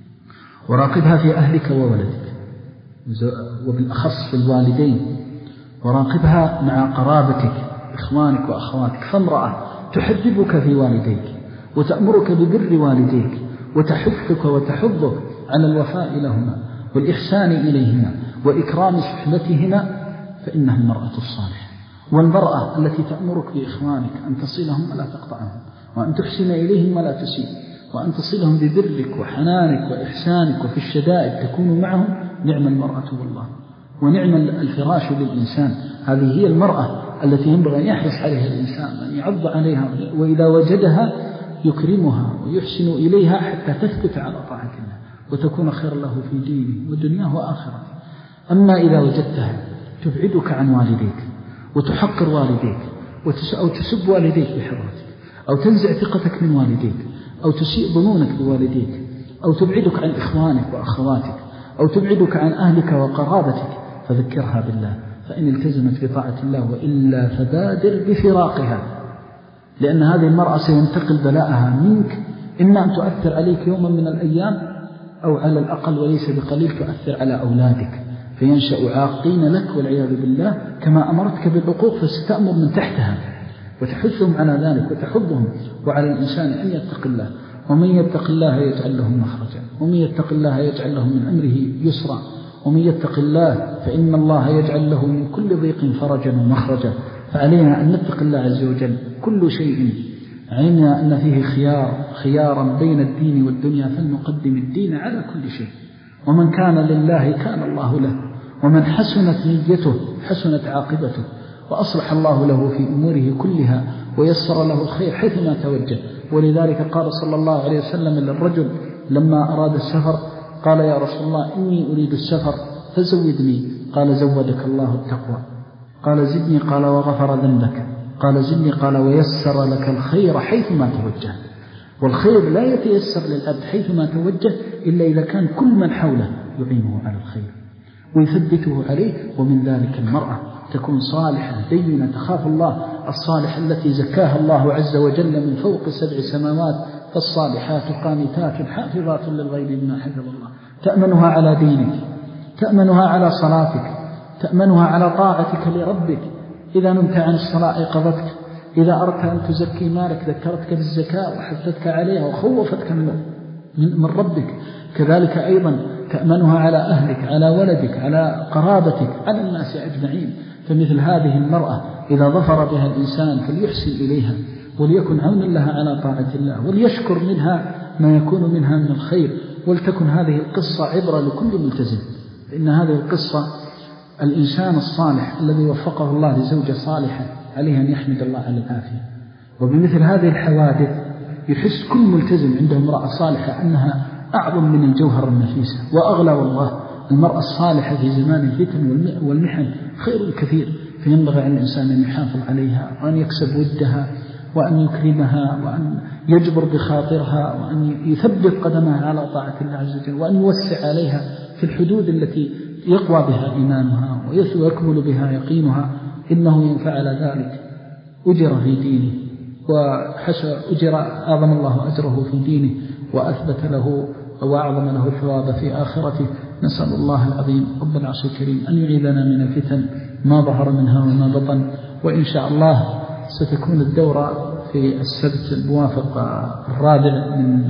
وراقبها في أهلك وولدك، وبالأخص في الوالدين، وراقبها مع قرابتك إخوانك وأخواتك. فامرأة تحببك في والديك وتأمرك ببر والديك وتحثك وتحضك على الوفاء لهما والإحسان إليهما وإكرام صحبتهما فإنها المرأة الصالحة. والمرأة التي تأمرك بإخوانك أن تصلهم ولا تقطعهم، وأن تحسن إليهم ولا تسيء، وأن تصلهم ببرك وحنانك وإحسانك، وفي الشدائد تكون معهم، نعم المرأة والله، ونعم الفراش للإنسان. هذه هي المرأة التي ينبغي أن يحرص عليها الإنسان، أن يعض عليها، وإذا وجدها يكرمها ويحسن إليها حتى تثبت على طاعة الله وتكون خير له في دينه ودنياه وآخرته. أما إذا وجدتها تبعدك عن والديك وتحقر والديك أو تسب والديك بحضرتك، أو تنزع ثقتك من والديك، أو تسيء ظنونك بوالديك، أو تبعدك عن إخوانك وأخواتك، أو تبعدك عن أهلك وقرابتك، فذكرها بالله، فإن التزمت بطاعة الله، وإلا فبادر بفراقها، لأن هذه المرأة سينتقل بلاءها منك، إما أن تؤثر عليك يوما من الأيام، أو على الأقل وليس بقليل تؤثر على أولادك، فينشأ عاقين لك والعياذ بالله، كما أمرتك بالعقوق فستأمر من تحتها وتحثهم على ذلك وتحضهم. وعلى الإنسان أن يتق الله، ومن يتق الله يجعل له مخرجا، ومن يتق الله يجعل له من أمره يسرا، ومن يتق الله فإن الله يجعل له من كل ضيق فرجا ومخرجا. فعلينا أن نتق الله عز وجل. كل شيء علمنا أن فيه خيار خيارا بين الدين والدنيا، فلنقدم الدين على كل شيء. ومن كان لله كان الله له، ومن حسنت نيته حسنت عاقبته، وأصلح الله له في أموره كلها ويسر له الخير حيثما توجه. ولذلك قال صلى الله عليه وسلم للرجل لما أراد السفر، قال يا رسول الله إني أريد السفر فزودني، قال زودك الله التقوى. قال زدني، قال وغفر ذنبك، قال زدني، قال ويسر لك الخير حيثما توجه. والخير لا يتيسر للعبد حيثما توجه إلا إذا كان كل من حوله يعينه على الخير ويثبته عليه. ومن ذلك المرأة تكون صالحة دينة تخاف الله، الصالحة التي زكاها الله عز وجل من فوق سبع سماوات، فالصالحات قانتات حافظات للغيب بما حفظ الله. تأمنها على دينك، تأمنها على صلاتك، تأمنها على طاعتك لربك. إذا نمت عن الصلاة أيقظتك، إذا أردت أن تزكي مالك ذكرتك بالزكاة وحثتك عليها وخوفتك من ربك. كذلك أيضا تأمنها على أهلك، على ولدك، على قرابتك، على الناس أجمعين. فمثل هذه المرأة إذا ظفر بها الإنسان فليحسن إليها، وليكن عونا لها على طاعة الله، وليشكر منها ما يكون منها من الخير. ولتكن هذه القصة عبرة لكل ملتزم، إن هذه القصة الإنسان الصالح الذي وفقه الله لزوجة صالحة عليه أن يحمد الله على العافية. وبمثل هذه الحوادث يحس كل ملتزم عنده امرأة صالحة أنها أعظم من الجوهر النفيس وأغلى. والله المرأة الصالحة في زمان الفتن والمحن خير كثير، فينبغي على الإنسان أن يحافظ عليها، وأن يكسب ودها، وأن يكرمها، وأن يجبر بخاطرها، وأن يثبت قدمها على طاعة الله عز وجل، وأن يوسع عليها في الحدود التي يقوى بها إيمانها ويكمل بها يقينها. إنه إن فعل ذلك أجر في دينه، وأجر أعظم الله أجره في دينه، وأثبت له وأعظم له الثواب في آخرته. نسأل الله العظيم رب العرش الكريم أن يعيذنا من الفتن ما ظهر منها وما بطن. وإن شاء الله ستكون الدورة في السبت الموافق الرابع من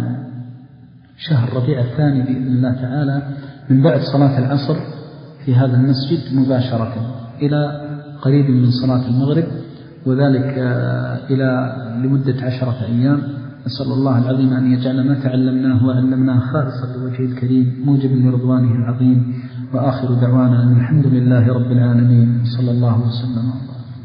شهر ربيع الثاني بإذن الله تعالى، من بعد صلاة العصر في هذا المسجد مباشرة إلى قريب من صلاة المغرب، وذلك إلى لمدة عشرة أيام. نسأل الله العظيم أن يجعل ما تعلمناه وعلمناه خالصا لوجهه الكريم موجب لرضوانه العظيم. وآخر دعوانا أن الحمد لله رب العالمين، صلى الله وسلم.